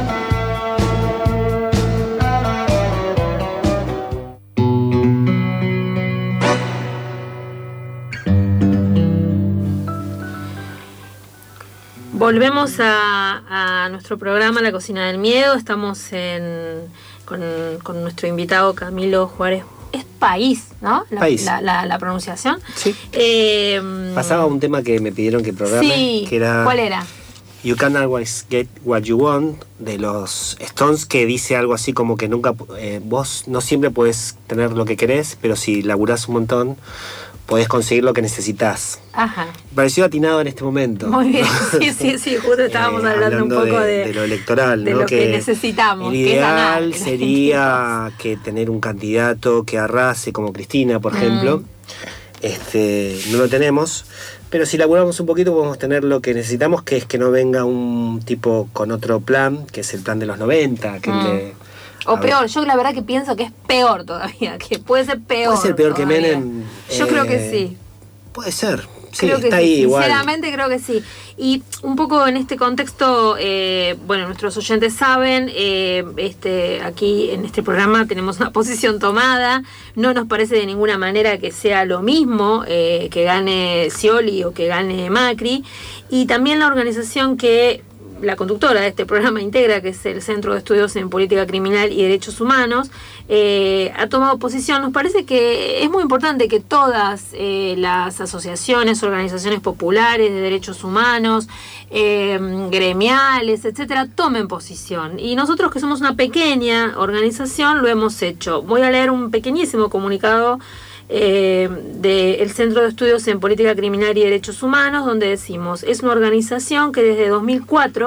S13: Volvemos a, a nuestro programa La Cocina del Miedo. Estamos en, con, con nuestro invitado Camilo Juárez. Es País, ¿no? La,
S14: País.
S13: La, la, la pronunciación.
S14: Sí.
S13: Eh,
S14: Pasaba un tema que me pidieron que programe.
S13: Sí.
S14: Que era
S13: ¿Cuál era?
S14: You Can Always Get What You Want, de los Stones, que dice algo así como que nunca eh, vos no siempre podés tener lo que querés, pero si laburás un montón podés conseguir lo que necesitas.
S13: Ajá.
S14: Me pareció atinado en este momento.
S13: Muy bien, sí, sí, sí, justo estábamos
S14: eh,
S13: hablando,
S14: hablando
S13: un poco
S14: de,
S13: de,
S14: de lo electoral,
S13: de
S14: ¿no?
S13: lo que, que necesitamos.
S14: El
S13: que
S14: ideal
S13: es
S14: sería que tener un candidato que arrase como Cristina, por
S13: mm.
S14: ejemplo. Este, no lo tenemos, pero si laburamos un poquito podemos tener lo que necesitamos, que es que no venga un tipo con otro plan, que es el plan de los noventa, que
S13: mm.
S14: le,
S13: o peor, yo la verdad que pienso que es peor todavía, que puede ser peor.
S14: Puede ser peor
S13: todavía.
S14: que Menem.
S13: Yo eh, creo que sí.
S14: Puede ser. Sí,
S13: creo que
S14: está
S13: sí,
S14: ahí igual.
S13: Sinceramente creo que sí. Y un poco en este contexto, eh, bueno, nuestros oyentes saben, eh, este, aquí en este programa tenemos una posición tomada. No nos parece de ninguna manera que sea lo mismo eh, que gane Scioli o que gane Macri. Y también la organización que la conductora de este programa integra, que es el Centro de Estudios en Política Criminal y Derechos Humanos, eh, ha tomado posición. Nos parece que es muy importante que todas eh, las asociaciones, organizaciones populares de derechos humanos, eh, gremiales, etcétera, tomen posición. Y nosotros, que somos una pequeña organización, lo hemos hecho. Voy a leer un pequeñísimo comunicado Eh, del Centro de Estudios en Política Criminal y Derechos Humanos, donde decimos: es una organización que desde dos mil cuatro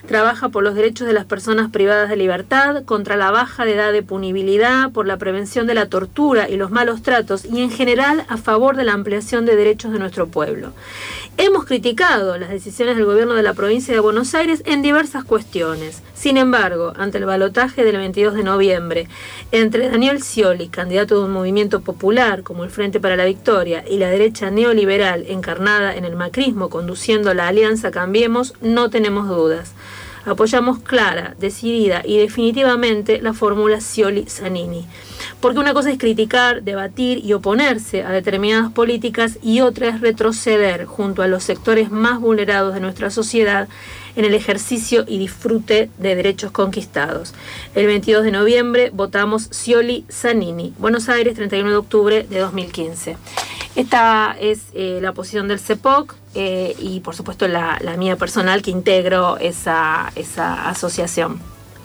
S13: trabaja por los derechos de las personas privadas de libertad, contra la baja de edad de punibilidad, por la prevención de la tortura y los malos tratos y en general a favor de la ampliación de derechos de nuestro pueblo. Hemos criticado las decisiones del gobierno de la provincia de Buenos Aires en diversas cuestiones. Sin embargo, ante el balotaje del veintidós de noviembre entre Daniel Scioli, candidato de un movimiento popular como el Frente para la Victoria, y la derecha neoliberal encarnada en el macrismo conduciendo la Alianza Cambiemos, no tenemos dudas. Apoyamos clara, decidida y definitivamente la fórmula Scioli-Zanini. Porque una cosa es criticar, debatir y oponerse a determinadas políticas y otra es retroceder junto a los sectores más vulnerados de nuestra sociedad en el ejercicio y disfrute de derechos conquistados. El veintidós de noviembre votamos Scioli-Zanini. Buenos Aires, treinta y uno de octubre de dos mil quince. Esta es eh, la posición del C E P O C eh, y por supuesto la, la mía personal que integro esa, esa asociación.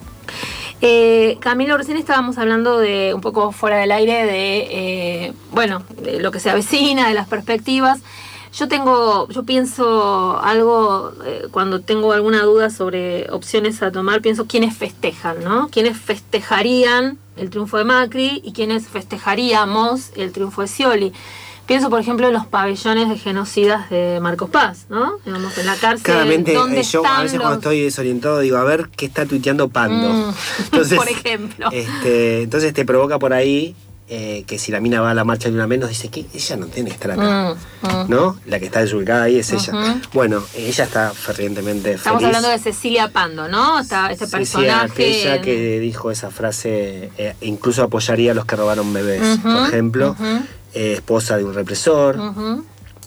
S13: Eh, Camilo, recién estábamos hablando de un poco fuera del aire de eh, bueno, de lo que se avecina, de las perspectivas. Yo tengo, yo pienso algo, eh, cuando tengo alguna duda sobre opciones a tomar, pienso quiénes festejan, ¿no? Quiénes festejarían el triunfo de Macri y quiénes festejaríamos el triunfo de Scioli. Pienso, por ejemplo, en los pabellones de genocidas de Marcos Paz, ¿no? Digamos, en la cárcel.
S14: Claramente,
S13: ¿dónde
S14: eh, yo
S13: están
S14: a veces
S13: los...
S14: cuando estoy desorientado digo, a ver qué está tuiteando Pando.
S13: Mm,
S14: entonces,
S13: por ejemplo.
S14: Este, entonces te provoca por ahí eh, que si la mina va a la marcha de una menos, dice que ella no tiene que estar acá. Mm, mm. ¿No? La que está desubicada ahí es ella. Uh-huh. Bueno, ella está fervientemente
S13: Estamos
S14: feliz.
S13: hablando de Cecilia Pando, ¿no? Está este
S14: sí,
S13: personaje.
S14: Sí, aquella que dijo esa frase, eh, incluso apoyaría a los que robaron bebés, uh-huh, por ejemplo. Uh-huh. Eh, esposa de un represor, uh-huh.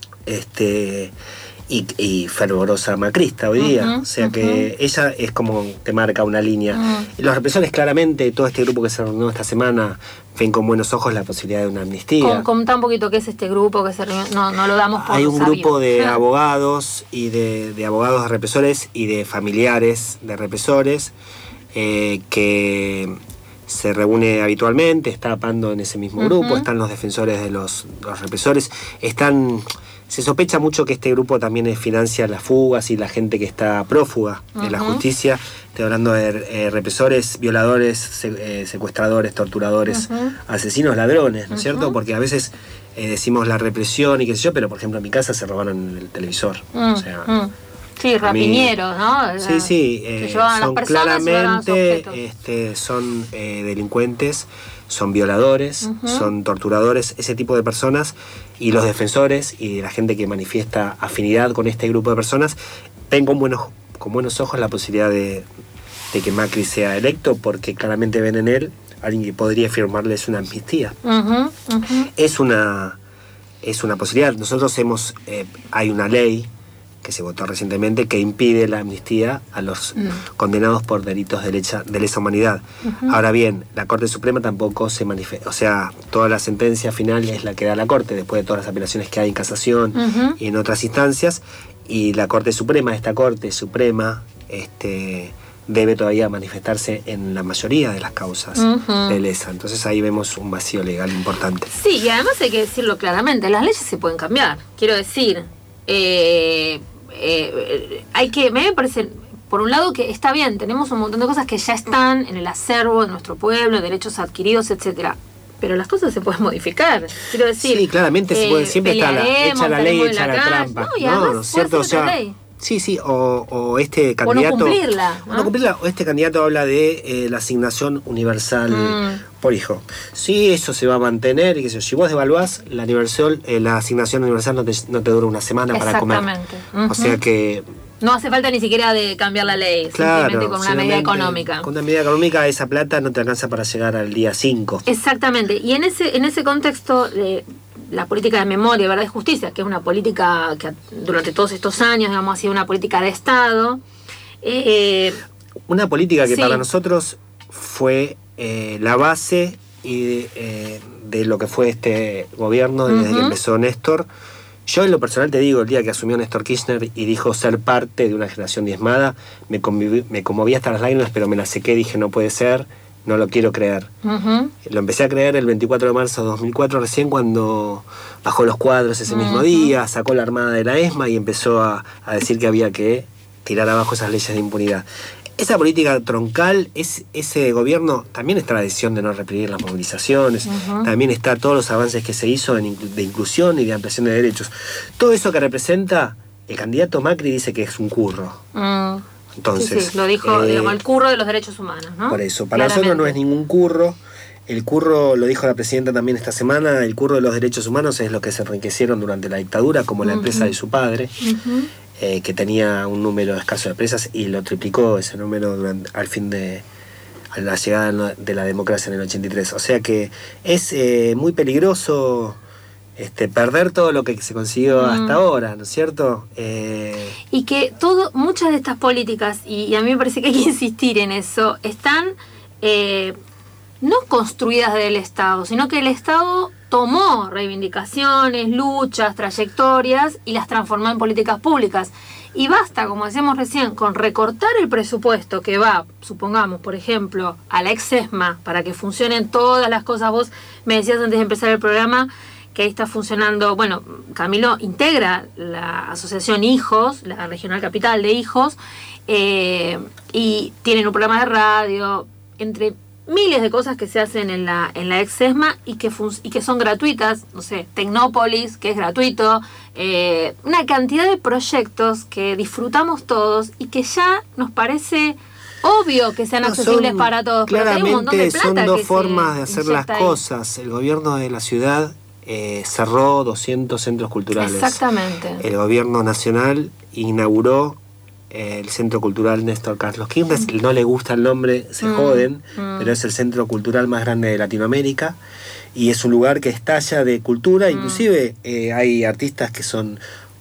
S14: este y, y fervorosa macrista hoy día, uh-huh, o sea uh-huh. que ella es como que marca una línea. Uh-huh. Los represores claramente, todo este grupo que se reunió esta semana, ven con buenos ojos la posibilidad de una amnistía.
S13: Contá un poquito qué es este grupo que se reunió, no, no lo damos por
S14: Hay un
S13: sabido.
S14: grupo de abogados y de, de abogados de represores y de familiares de represores eh, que se reúne habitualmente, está Pando en ese mismo grupo, uh-huh. están los defensores de los, los represores, están, se sospecha mucho que este grupo también financia las fugas y la gente que está prófuga uh-huh. de la justicia. Estoy hablando de eh, represores, violadores, se, eh, secuestradores, torturadores, uh-huh. asesinos, ladrones, ¿no es uh-huh. cierto? Porque a veces eh, decimos la represión y qué sé yo, pero por ejemplo en mi casa se robaron el televisor. Uh-huh. O sea, uh-huh.
S13: Sí, rapiñeros, ¿no?
S14: Sí, sí, eh, son personas, claramente este, son eh, delincuentes, son violadores, uh-huh. son torturadores, ese tipo de personas, y los defensores y la gente que manifiesta afinidad con este grupo de personas ven con buenos, con buenos ojos la posibilidad de, de que Macri sea electo, porque claramente ven en él alguien que podría firmarles una amnistía. Uh-huh, uh-huh. Es una, es una posibilidad. Nosotros hemos, eh, hay una ley que se votó recientemente, que impide la amnistía a los mm. condenados por delitos de lesa, de lesa humanidad. Uh-huh. Ahora bien, la Corte Suprema tampoco se manifiesta, o sea, toda la sentencia final es la que da la Corte, después de todas las apelaciones que hay en casación uh-huh. y en otras instancias, y la Corte Suprema, esta Corte Suprema, este, debe todavía manifestarse en la mayoría de las causas uh-huh. de lesa. Entonces ahí vemos un vacío legal importante.
S13: Sí, y además hay que decirlo claramente, las leyes se pueden cambiar. Quiero decir... Eh, eh, hay que, me parece, por un lado que está bien, tenemos un montón de cosas que ya están en el acervo de nuestro pueblo, derechos adquiridos, etcétera. Pero las cosas se pueden modificar. Quiero decir,
S14: sí, claramente eh, se puede, siempre está la, echa la ley, echa la, la trampa.
S13: No, y además no,
S14: ¿cierto? O sea, ley. Sí, sí, o, o este candidato...
S13: O no cumplirla.
S14: ¿no? O no cumplirla, o este candidato habla de eh, la asignación universal mm. por hijo. Sí, eso se va a mantener, y que si vos devaluás, la, universal, eh, la asignación universal no te, no te dura una semana para comer.
S13: Exactamente. Uh-huh.
S14: O sea que...
S13: No hace falta ni siquiera de cambiar la ley,
S14: claro,
S13: simplemente con una medida económica.
S14: Con una medida económica esa plata no te alcanza para llegar al día cinco.
S13: Exactamente, y en ese, en ese contexto... Eh, la política de memoria, verdad y justicia, que es una política que durante todos estos años, digamos, ha sido una política de Estado. Eh,
S14: una política que
S13: sí.
S14: para nosotros fue eh, la base y eh, de lo que fue este gobierno desde uh-huh. que empezó Néstor. Yo en lo personal te digo, el día que asumió Néstor Kirchner y dijo ser parte de una generación diezmada, me, conviví, me conmoví hasta las lágrimas, pero me las sequé, dije no puede ser. No lo quiero creer. Uh-huh. Lo empecé a creer el veinticuatro de marzo de dos mil cuatro, recién cuando bajó los cuadros ese uh-huh. mismo día, sacó la armada de la ESMA y empezó a, a decir que había que tirar abajo esas leyes de impunidad. Esa política troncal, es, ese gobierno, también está la decisión de no reprimir las movilizaciones, uh-huh. también está todos los avances que se hizo en, de inclusión y de ampliación de derechos. Todo eso que representa, el candidato Macri dice que es un curro.
S13: Mm.
S14: Entonces,
S13: sí, sí, lo dijo,
S14: eh,
S13: digamos, el curro de los derechos humanos, ¿no?
S14: Por eso, para nosotros no es ningún curro. El curro, lo dijo la presidenta también esta semana, el curro de los derechos humanos es lo que se enriquecieron durante la dictadura, como la uh-huh. empresa de su padre. Uh-huh. Eh, que tenía un número escaso de empresas y lo triplicó ese número durante, al fin de a la llegada de la democracia en el ochenta y tres. O sea que es eh, muy peligroso este, perder todo lo que se consiguió mm. hasta ahora, ¿no es cierto? Eh...
S13: Y que todo, muchas de estas políticas, y, y a mí me parece que hay que insistir en eso, están eh, no construidas del Estado, sino que el Estado tomó reivindicaciones, luchas, trayectorias y las transformó en políticas públicas. Y basta, como decíamos recién, con recortar el presupuesto que va, supongamos, por ejemplo, a la ex-ESMA para que funcionen todas las cosas. Vos me decías antes de empezar el programa que ahí está funcionando, bueno, Camilo integra la asociación Hijos, la Regional Capital de Hijos, eh, y tienen un programa de radio, entre miles de cosas que se hacen en la en la ex-ESMA y que, fun- y que son gratuitas, no sé, Tecnópolis, que es gratuito, eh, una cantidad de proyectos que disfrutamos todos y que ya nos parece obvio que sean no, accesibles para todos.
S14: Claramente
S13: pero hay un montón de plata
S14: son dos
S13: que
S14: formas de hacer las
S13: ahí.
S14: cosas. El gobierno de la ciudad eh, cerró doscientos centros culturales.
S13: Exactamente.
S14: El gobierno nacional inauguró el Centro Cultural Néstor Carlos Kirchner, mm. no le gusta el nombre, se mm. joden, mm. pero es el centro cultural más grande de Latinoamérica y es un lugar que estalla de cultura, mm. inclusive eh, hay artistas que son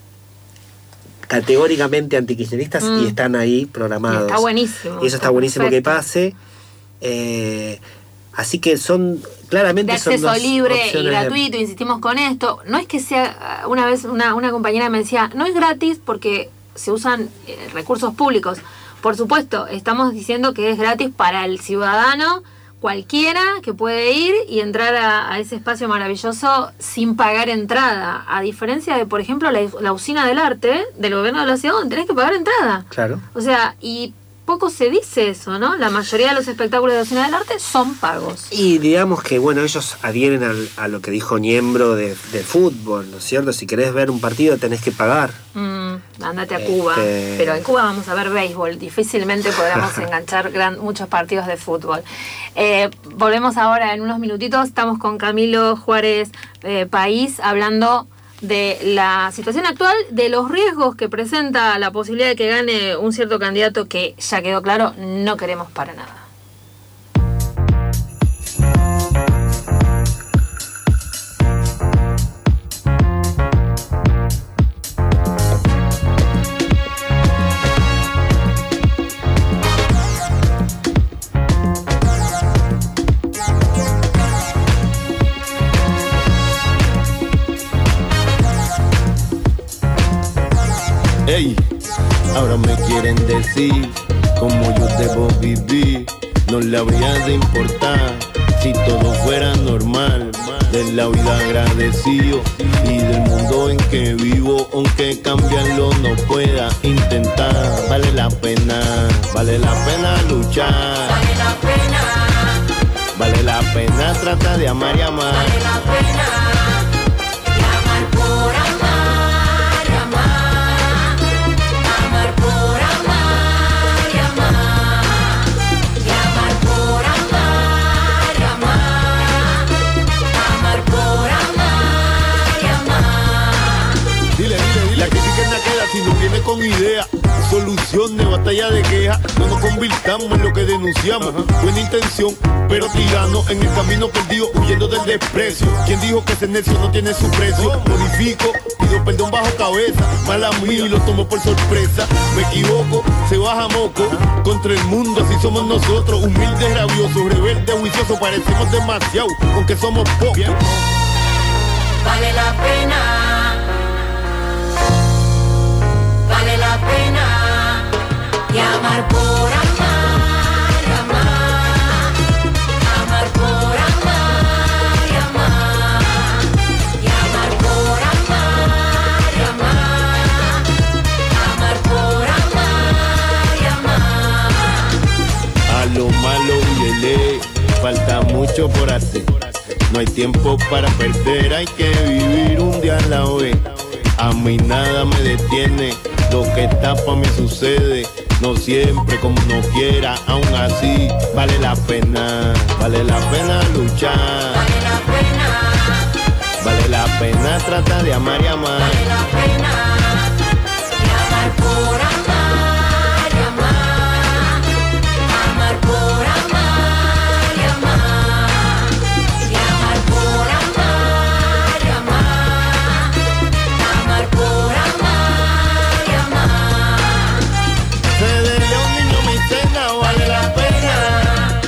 S14: categóricamente antikirchneristas mm. y están ahí programados.
S13: Y está buenísimo.
S14: Y eso está, está buenísimo perfecto. Que pase. Eh, así que son, claramente
S13: de acceso
S14: son dos
S13: libre y gratuito,
S14: de...
S13: insistimos con esto. No es que sea, una vez una, una compañera me decía, no es gratis porque se usan eh, recursos públicos. Por supuesto, estamos diciendo que es gratis para el ciudadano cualquiera que puede ir y entrar a, a ese espacio maravilloso sin pagar entrada. A diferencia de, por ejemplo, la, la usina del arte del gobierno de la ciudad, donde tenés que pagar entrada.
S14: Claro.
S13: O sea, y poco se dice eso, ¿no? La mayoría de los espectáculos de la usina del arte son pagos.
S14: Y digamos que, bueno, ellos adhieren al, a lo que dijo Niembro de, de fútbol, ¿no es cierto? Si querés ver un partido tenés que pagar.
S13: Mm, andate a Cuba.
S14: Este...
S13: Pero en Cuba vamos a ver béisbol. Difícilmente podremos enganchar gran, muchos partidos de fútbol. Eh, volvemos ahora en unos minutitos. Estamos con Camilo Juárez eh, País hablando de la situación actual, de los riesgos que presenta la posibilidad de que gane un cierto candidato que, ya quedó claro, no queremos para nada.
S5: Ey, ahora me quieren decir cómo yo debo vivir. No le habría de importar si todo fuera normal. De la vida agradecido y del mundo en que vivo, aunque cambiarlo no pueda intentar. Vale la pena, vale la pena luchar.
S6: Vale la pena,
S5: vale la pena tratar de amar y amar.
S6: Vale la pena, y amar por amar.
S5: Si no viene con idea, soluciones, batalla de queja, no nos convirtamos en lo que denunciamos. Uh-huh. Buena intención, pero tirano en el camino perdido, huyendo del desprecio. ¿Quién dijo que ese necio no tiene su precio? Uh-huh. Modifico, pido perdón bajo cabeza, mala mí lo tomo por sorpresa. Me equivoco, se baja moco, uh-huh. contra el mundo, así somos nosotros. Humildes, rabiosos, rebeldes, juiciosos, parecemos demasiado, aunque somos pocos.
S6: Vale la pena. Vale la pena y amar por amar, y amar, amar por amar, y amar, y amar por amar, y amar, amar por amar,
S5: mucho por hacer. No hay tiempo para perder, hay que vivir un día a la vez. A mí nada me detiene, lo que está pa' mí sucede. No siempre como uno quiera, aún así vale la pena. Vale la pena luchar.
S6: Vale la pena.
S5: Vale la pena tratar de amar y amar.
S6: Vale la pena. Y amar por amar y amar. Amar por amar y amar. Y amar por amar y amar. Amar por amar y amar.
S5: Cederle a un niño mi cena vale la pena.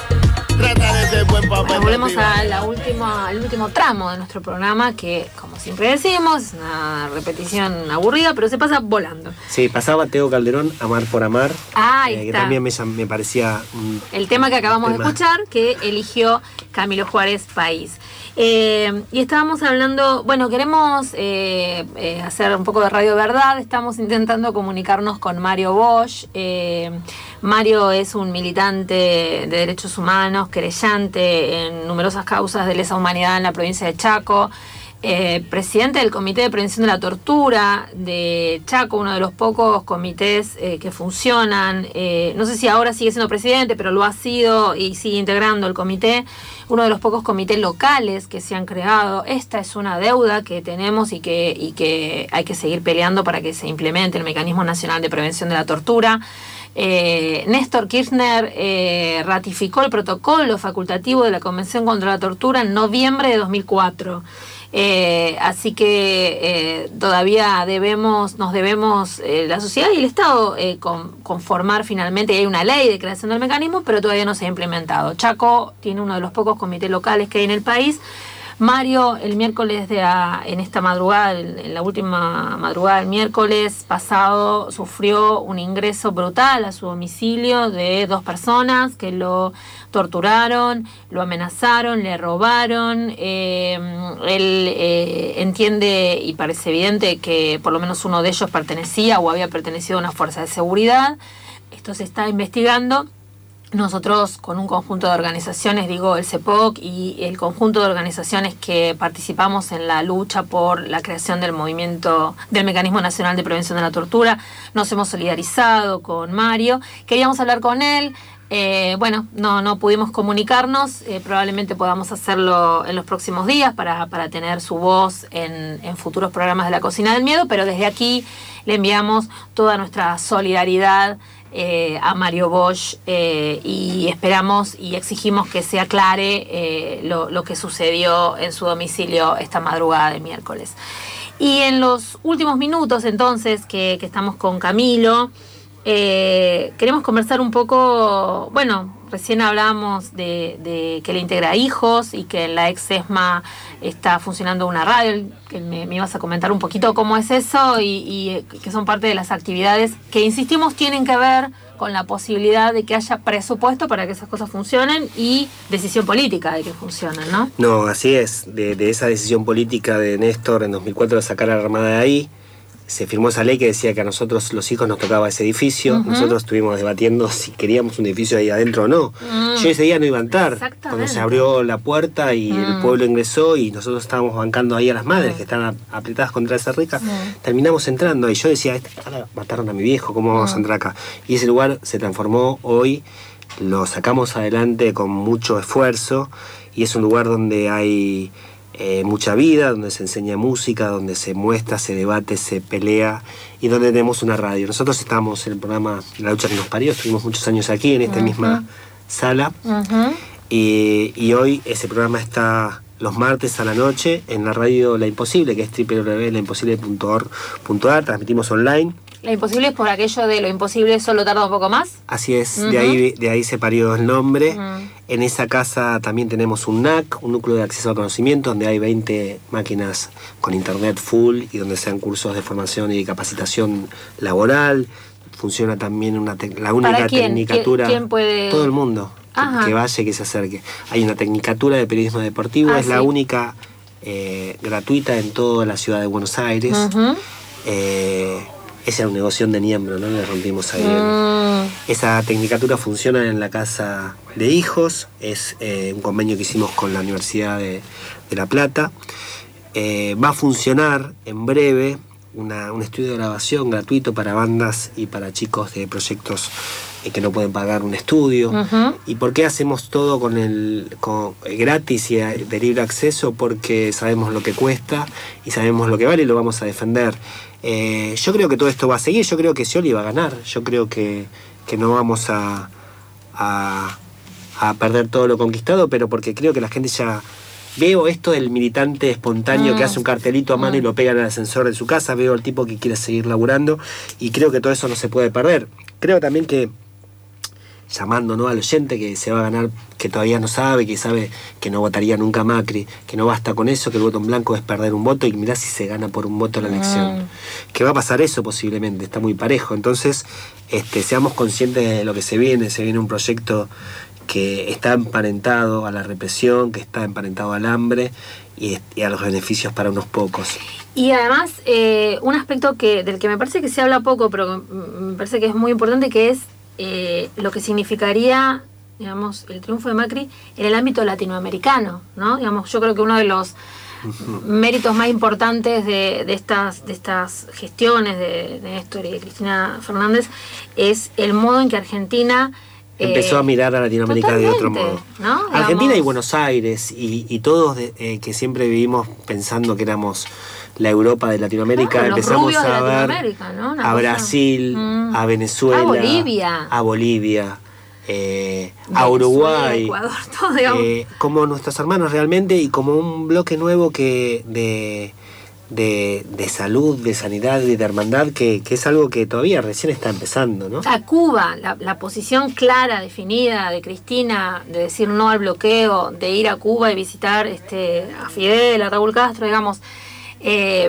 S5: Trata de ser buen papá.
S13: Bueno, volvemos a la última, al último tramo de nuestro programa, que como siempre decimos, es una repetición aburrida, pero se pasa volando.
S14: Sí, pasaba Teo Calderón, Amar por Amar.
S13: Ah, ahí
S14: eh, que
S13: está.
S14: también me, me parecía un
S13: El tema que acabamos
S14: tema.
S13: de escuchar, que eligió Camilo Juárez País. Eh, y estábamos hablando, bueno, queremos eh, eh, hacer un poco de Radio Verdad, estamos intentando comunicarnos con Mario Bosch. Eh, Mario es un militante de derechos humanos, querellante en numerosas causas de lesa humanidad en la provincia de Chaco. Eh, presidente del Comité de Prevención de la Tortura de Chaco, uno de los pocos comités eh, que funcionan. Eh, no sé si ahora sigue siendo presidente, pero lo ha sido y sigue integrando el comité. Uno de los pocos comités locales que se han creado. Esta es una deuda que tenemos y que, y que hay que seguir peleando para que se implemente el Mecanismo Nacional de Prevención de la Tortura. Eh, Néstor Kirchner eh, ratificó el protocolo facultativo de la Convención contra la Tortura en noviembre de dos mil cuatro. Eh, así que eh, todavía debemos, nos debemos, eh, la sociedad y el Estado, eh, con, conformar finalmente. Hay una ley de creación del mecanismo, pero todavía no se ha implementado. Chaco tiene uno de los pocos comités locales que hay en el país. Mario, el miércoles de a, en esta madrugada, en la última madrugada del miércoles pasado, sufrió un ingreso brutal a su domicilio de dos personas que lo torturaron, lo amenazaron, le robaron. Eh, él eh, entiende y parece evidente que por lo menos uno de ellos pertenecía o había pertenecido a una fuerza de seguridad. Esto se está investigando. Nosotros, con un conjunto de organizaciones, digo el C E P O C y el conjunto de organizaciones que participamos en la lucha por la creación del movimiento del Mecanismo Nacional de Prevención de la Tortura, nos hemos solidarizado con Mario. Queríamos hablar con él. Eh, bueno, no, no pudimos comunicarnos, eh, probablemente podamos hacerlo en los próximos días para, para tener su voz en, en futuros programas de La Cocina del Miedo, pero desde aquí le enviamos toda nuestra solidaridad Eh, a Mario Bosch eh, y esperamos y exigimos que se aclare eh, lo, lo que sucedió en su domicilio esta madrugada de miércoles. Y en los últimos minutos entonces que, que estamos con Camilo, eh, queremos conversar un poco, bueno, recién hablábamos de, de que le integra hijos y que en la ex ESMA está funcionando una radio, que me, me ibas a comentar un poquito cómo es eso y, y que son parte de las actividades que, insistimos, tienen que ver con la posibilidad de que haya presupuesto para que esas cosas funcionen y decisión política de que funcionen, ¿no?
S14: No, así es. De, de esa decisión política de Néstor en dos mil cuatro de sacar a la Armada de ahí, se firmó esa ley que decía que a nosotros los hijos nos tocaba ese edificio. Uh-huh. Nosotros estuvimos debatiendo si queríamos un edificio ahí adentro o no. Uh-huh. Yo ese día no iba a entrar. Cuando se abrió la puerta y uh-huh. el pueblo ingresó y nosotros estábamos bancando ahí a las madres uh-huh. que estaban apretadas contra esa rica, uh-huh. terminamos entrando y yo decía, ahora mataron a mi viejo, ¿cómo vamos uh-huh. a entrar acá? Y ese lugar se transformó hoy, lo sacamos adelante con mucho esfuerzo y es un lugar donde hay Eh, mucha vida, donde se enseña música, donde se muestra, se debate, se pelea y donde tenemos una radio. Nosotros estamos en el programa La Lucha que nos parió, estuvimos muchos años aquí en esta uh-huh. misma sala uh-huh. y, y hoy ese programa está los martes a la noche en la radio La Imposible, que es doble u doble u doble u punto la imposible punto org punto a r, transmitimos online.
S13: La Imposible es por aquello de lo imposible solo tarda un poco más.
S14: Así es, uh-huh. de ahí de ahí se parió el nombre. Uh-huh. En esa casa también tenemos un N A C, un núcleo de acceso al conocimiento, donde hay veinte máquinas con internet full y donde se dan cursos de formación y de capacitación laboral. Funciona también una te- la única tecnicatura.
S13: ¿Quién, quién puede?
S14: Todo el mundo que, que vaya y que se acerque. Hay una tecnicatura de periodismo deportivo, ah, es ¿sí? la única eh, gratuita en toda la ciudad de Buenos Aires. Uh-huh. Eh, Ese era un negocio de Niembro, ¿no? Le rompimos ahí. Mm. Esa tecnicatura funciona en la Casa de Hijos, es eh, un convenio que hicimos con la Universidad de, de La Plata. Eh, va a funcionar en breve una, un estudio de grabación gratuito para bandas y para chicos de proyectos eh, que no pueden pagar un estudio. Uh-huh. ¿Y por qué hacemos todo con el con, eh, gratis y a, de libre acceso? Porque sabemos lo que cuesta y sabemos lo que vale y lo vamos a defender. Eh, yo creo que todo esto va a seguir, yo creo que Scioli va a ganar, yo creo que, que no vamos a, a, a perder todo lo conquistado, pero porque creo que la gente ya... Veo esto del militante espontáneo mm. que hace un cartelito a mano mm. y lo pega en el ascensor de su casa, veo al tipo que quiere seguir laburando y creo que todo eso no se puede perder. Creo también que, llamando, ¿no?, al oyente que se va a ganar, que todavía no sabe, que sabe que no votaría nunca a Macri, que no basta con eso, que el voto en blanco es perder un voto y mirá si se gana por un voto la elección. Mm. Que va a pasar eso posiblemente, está muy parejo. Entonces, este, seamos conscientes de lo que se viene, se viene un proyecto que está emparentado a la represión, que está emparentado al hambre y, y a los beneficios para unos pocos.
S13: Y además, eh, un aspecto que del que me parece que se habla poco, pero me parece que es muy importante, que es eh, lo que significaría, digamos, el triunfo de Macri en el ámbito latinoamericano, ¿no? Digamos, yo creo que uno de los uh-huh. méritos más importantes de, de, estas, de estas gestiones de, de Néstor y de Cristina Fernández es el modo en que Argentina...
S14: Empezó
S13: eh,
S14: a mirar a Latinoamérica de otro modo.
S13: ¿No?
S14: Argentina y Buenos Aires, y, y todos de, eh, que siempre vivimos pensando que éramos la Europa de Latinoamérica,
S13: claro,
S14: empezamos a ver
S13: ¿no?
S14: a
S13: cosa...
S14: Brasil, mm. a Venezuela,
S13: a Bolivia,
S14: a, Bolivia, eh, a Uruguay,
S13: Ecuador, todo, digamos.
S14: Eh, como nuestros hermanos realmente, y como un bloque nuevo que de... De, de salud, de sanidad y de hermandad, que, que es algo que todavía recién está empezando, ¿no?
S13: A Cuba, la, la posición clara, definida de Cristina, de decir no al bloqueo, de ir a Cuba y visitar este, a Fidel, a Raúl Castro, digamos, eh,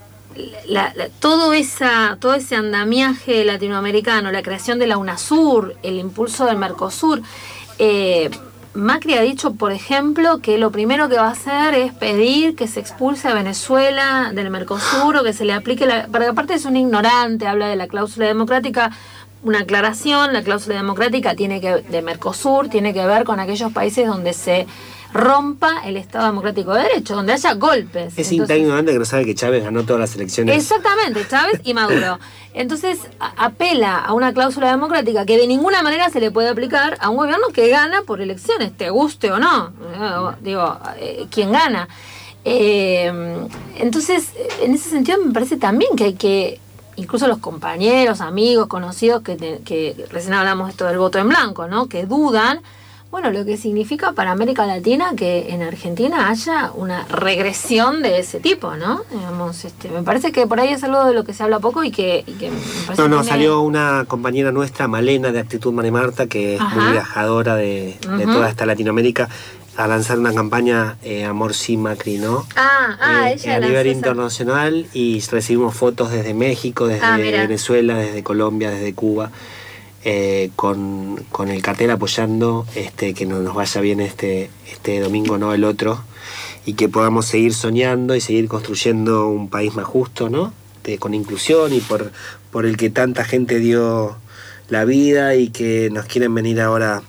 S13: la, la, todo, esa, todo ese andamiaje latinoamericano, la creación de la UNASUR, el impulso del Mercosur, eh, Macri ha dicho, por ejemplo, que lo primero que va a hacer es pedir que se expulse a Venezuela del Mercosur o que se le aplique la... Porque aparte es un ignorante, habla de la cláusula democrática. Una aclaración, la cláusula democrática tiene que de Mercosur tiene que ver con aquellos países donde se rompa el Estado Democrático de Derecho, donde haya golpes.
S14: Es Entonces, ignorante que no sabe que Chávez ganó todas las elecciones.
S13: Exactamente, Chávez y Maduro. Entonces a, apela a una cláusula democrática que de ninguna manera se le puede aplicar a un gobierno que gana por elecciones, te guste o no. Eh, digo, eh, ¿quién gana? Eh, entonces, en ese sentido me parece también que hay que, incluso los compañeros, amigos, conocidos, que, te, que recién hablamos esto del voto en blanco, ¿no?, que dudan, bueno, lo que significa para América Latina que en Argentina haya una regresión de ese tipo, ¿no? Digamos, este, me parece que por ahí es algo de lo que se habla poco y que... Y que me parece
S14: no, no,
S13: que
S14: salió una compañera nuestra, Malena, de Actitud Mare Marta, que es Ajá. muy viajadora de, de uh-huh. toda esta Latinoamérica, a lanzar una campaña eh, Amor Sí Macri, ¿no?
S13: Ah, ah,
S14: eh,
S13: ella
S14: a nivel internacional, y recibimos fotos desde México, desde ah, Venezuela, desde Colombia, desde Cuba. Eh, con, con el cartel apoyando este, que no nos vaya bien este, este domingo, no el otro, y que podamos seguir soñando y seguir construyendo un país más justo, ¿no? De, con inclusión y por, por el que tanta gente dio la vida y que nos quieren venir ahora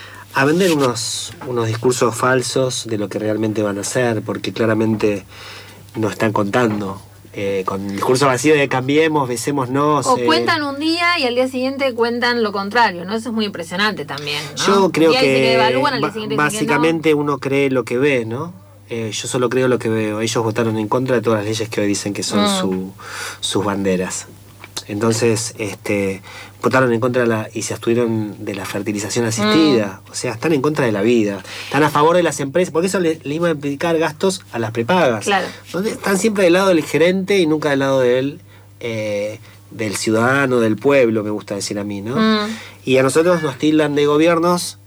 S14: a vender unos, unos discursos falsos de lo que realmente van a hacer, porque claramente no están contando. Eh, con el discurso vacío de cambiemos, besémonos.
S13: O
S14: eh.
S13: cuentan un día y al día siguiente cuentan lo contrario, ¿no? Eso es muy impresionante también, ¿no?
S14: Yo creo
S13: que,
S14: que
S13: evalúan, al día siguiente
S14: básicamente
S13: no.
S14: uno cree lo que ve, ¿no? Eh, yo solo creo lo que veo. Ellos votaron en contra de todas las leyes que hoy dicen que son mm. su, sus banderas. Entonces, este, votaron en contra de la, y se abstuvieron de la fertilización asistida. Mm. O sea, están en contra de la vida. Están a favor de las empresas, porque eso le, le iba a implicar gastos a las prepagas.
S13: Claro.
S14: Entonces, están siempre del lado del gerente y nunca del lado del, eh, del ciudadano, del pueblo, me gusta decir a mí, ¿no? Mm. Y a nosotros nos tildan de gobiernos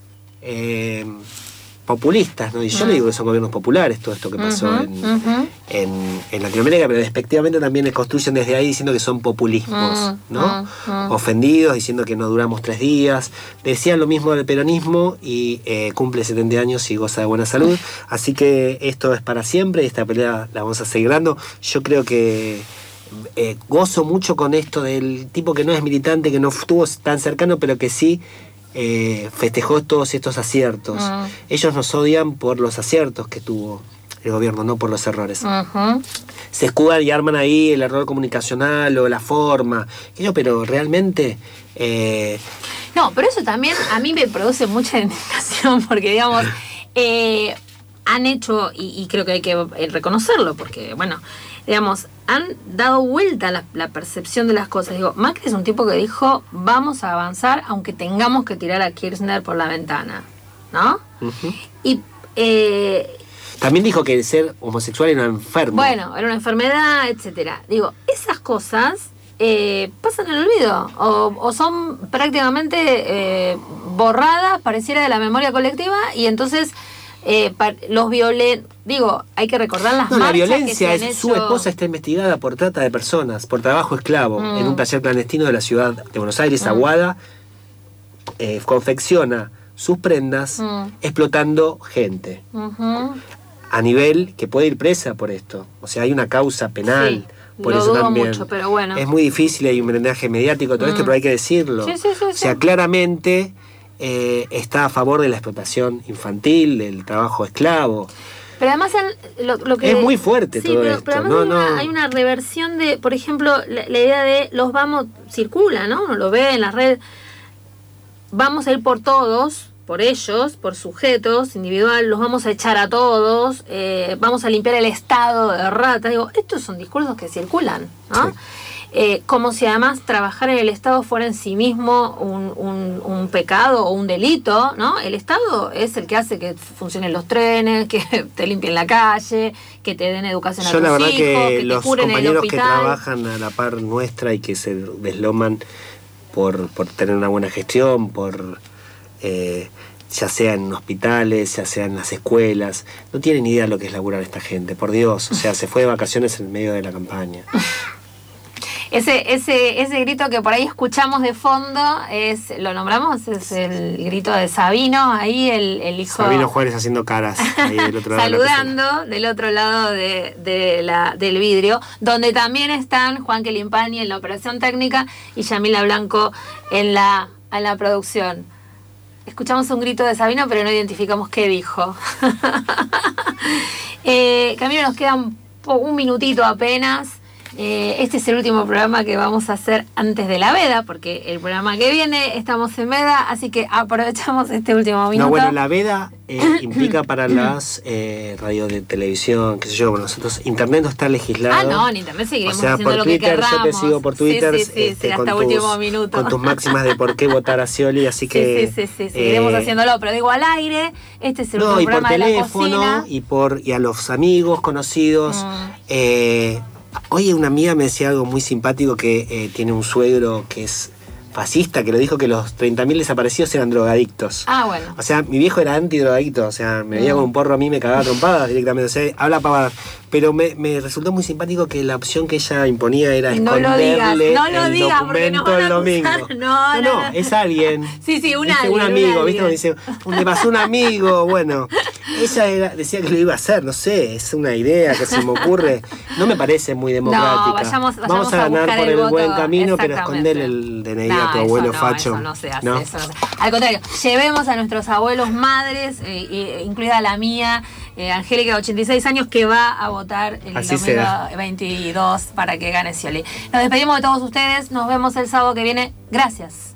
S14: eh, populistas, ¿no? Y yo mm. le digo que son gobiernos populares, todo esto que pasó uh-huh, en, uh-huh. en, en Latinoamérica, pero despectivamente también les construyen desde ahí diciendo que son populismos, uh-huh, ¿no? Uh-huh. Ofendidos, diciendo que no duramos tres días. Decían lo mismo del peronismo y eh, cumple setenta años y goza de buena salud. Así que esto es para siempre y esta pelea la vamos a seguir dando. Yo creo que eh, gozo mucho con esto del tipo que no es militante, que no estuvo tan cercano, pero que sí eh, festejó todos estos aciertos. Uh-huh. Ellos nos odian por los aciertos que tuvo el gobierno, no por los errores.
S13: Uh-huh.
S14: Se escudan y arman ahí el error comunicacional o la forma, pero realmente... Eh...
S13: No, pero eso también a mí me produce mucha indignación, porque digamos, eh, han hecho, y, y creo que hay que reconocerlo, porque bueno, digamos, han dado vuelta la, la percepción de las cosas. Digo, Macri es un tipo que dijo, vamos a avanzar aunque tengamos que tirar a Kirchner por la ventana, ¿no?
S14: Uh-huh.
S13: Y... Eh,
S14: También dijo que el ser homosexual era enfermo.
S13: Bueno, era una enfermedad, etcétera. Digo, esas cosas eh, pasan en el olvido o, o son prácticamente eh, borradas, pareciera, de la memoria colectiva, y entonces eh, pa- los violen... Digo, hay que recordar las
S14: no,
S13: marchas
S14: la violencia
S13: que se han
S14: es,
S13: hecho...
S14: Su esposa está investigada por trata de personas, por trabajo esclavo, mm. en un taller clandestino de la ciudad de Buenos Aires. mm. Aguada eh, confecciona sus prendas mm. explotando gente.
S13: Uh-huh.
S14: A nivel que puede ir presa por esto. O sea, hay una causa penal.
S13: Sí,
S14: por
S13: lo
S14: eso
S13: dudo
S14: también.
S13: mucho, pero bueno.
S14: Es muy difícil, hay un drenaje mediático, todo mm. esto, pero hay que decirlo.
S13: Sí, sí, sí,
S14: o sea,
S13: sí.
S14: claramente eh, está a favor de la explotación infantil, del trabajo esclavo.
S13: Pero además el, lo, lo que...
S14: Es muy fuerte
S13: sí,
S14: todo
S13: pero,
S14: esto.
S13: Pero además
S14: no,
S13: hay, una,
S14: no.
S13: hay una reversión de, por ejemplo, la, la idea de los vamos, circula, ¿no? Uno lo ve en las redes. Vamos a ir por todos, por ellos, por sujetos individual, los vamos a echar a todos, eh, vamos a limpiar el estado de ratas. Digo, estos son discursos que circulan, ¿no? Sí. Eh, como si además trabajar en el Estado fuera en sí mismo un, un, un pecado o un delito, ¿no? El Estado es el que hace que funcionen los trenes, que te limpien la calle, que te den educación a
S14: Yo
S13: tus
S14: la verdad
S13: hijos,
S14: que,
S13: que
S14: los
S13: te curen en el
S14: compañeros que
S13: hospital.
S14: trabajan a la par nuestra y que se desloman por, por tener una buena gestión, por eh, ya sea en hospitales, ya sea en las escuelas, no tienen idea de lo que es laburar esta gente, por Dios. O sea, se fue de vacaciones en medio de la campaña.
S13: Ese, ese, ese grito que por ahí escuchamos de fondo, es, lo nombramos, es el grito de Sabino, ahí el, el hijo...
S14: Sabino Juárez haciendo caras ahí del otro lado.
S13: Saludando del otro lado de, de la, del vidrio, donde también están Juan Quelimpani en la operación técnica y Yamila Blanco en la, en la producción. Escuchamos un grito de Sabino, pero no identificamos qué dijo. eh, Camilo, nos queda un, un minutito apenas. Eh, este es el último programa que vamos a hacer antes de la veda, porque el programa que viene estamos en veda, así que aprovechamos este último minuto.
S14: No, bueno, la veda eh, implica para las eh, radios de televisión, qué sé yo, bueno, nosotros, internet no está legislado.
S13: Ah, no, en internet seguiremos
S14: o sea,
S13: haciendo
S14: por
S13: lo
S14: Twitter,
S13: que querramos.
S14: Yo te sigo por Twitter,
S13: sí, sí, sí,
S14: este,
S13: sí,
S14: con,
S13: hasta
S14: tus,
S13: último minuto.
S14: con tus máximas de por qué votar a Scioli, así que...
S13: Sí, sí, sí, sí, seguiremos
S14: eh,
S13: haciéndolo, pero digo al aire, este es el
S14: no,
S13: último
S14: y por
S13: programa
S14: teléfono,
S13: de la cocina.
S14: Y, por, y a los amigos, conocidos,
S13: Mm.
S14: eh... Oye, una amiga me decía algo muy simpático, que eh, tiene un suegro que es fascista, que lo dijo que los treinta mil desaparecidos eran drogadictos.
S13: Ah, bueno.
S14: O sea, mi viejo era antidrogadicto, o sea, me veía mm. con un porro a mí, me cagaba trompadas directamente, o sea, habla pavadas. Pero me, me resultó muy simpático que la opción que ella imponía era
S13: no
S14: esconderle
S13: lo digas, no lo
S14: el
S13: digas,
S14: documento el domingo.
S13: No,
S14: no, no,
S13: no,
S14: es alguien.
S13: Sí, sí, un
S14: ¿viste?
S13: alguien.
S14: Un amigo,
S13: un
S14: ¿viste? Me dice, le pasó un amigo, bueno. Ella era, decía que lo iba a hacer, no sé, es una idea que se me ocurre. No me parece muy democrática.
S13: No, vayamos, vayamos
S14: Vamos a, a ganar por el, el buen camino, pero esconder el D N I
S13: no,
S14: a tu abuelo
S13: no,
S14: facho.
S13: Eso no se hace,
S14: ¿no?
S13: eso no se hace. Al contrario, llevemos a nuestros abuelos, madres, eh, eh, incluida la mía, eh, Angélica, de ochenta y seis años, que va a votar el
S14: Así
S13: domingo
S14: será.
S13: veintidós para que gane Scioli. Nos despedimos de todos ustedes, nos vemos el sábado que viene. Gracias.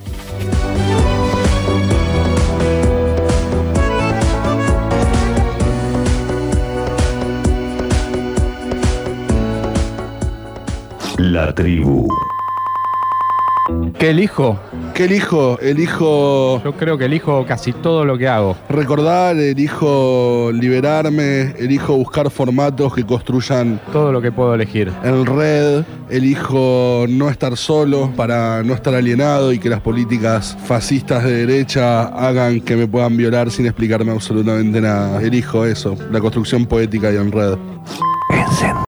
S4: La tribu.
S7: ¿Qué elijo?
S9: ¿Qué elijo? Elijo...
S7: Yo creo que elijo casi todo lo que hago.
S9: Recordar, elijo liberarme, elijo buscar formatos que construyan...
S7: Todo lo que puedo elegir.
S9: En red, elijo no estar solo para no estar alienado y que las políticas fascistas de derecha hagan que me puedan violar sin explicarme absolutamente nada. Elijo eso, la construcción poética y en red.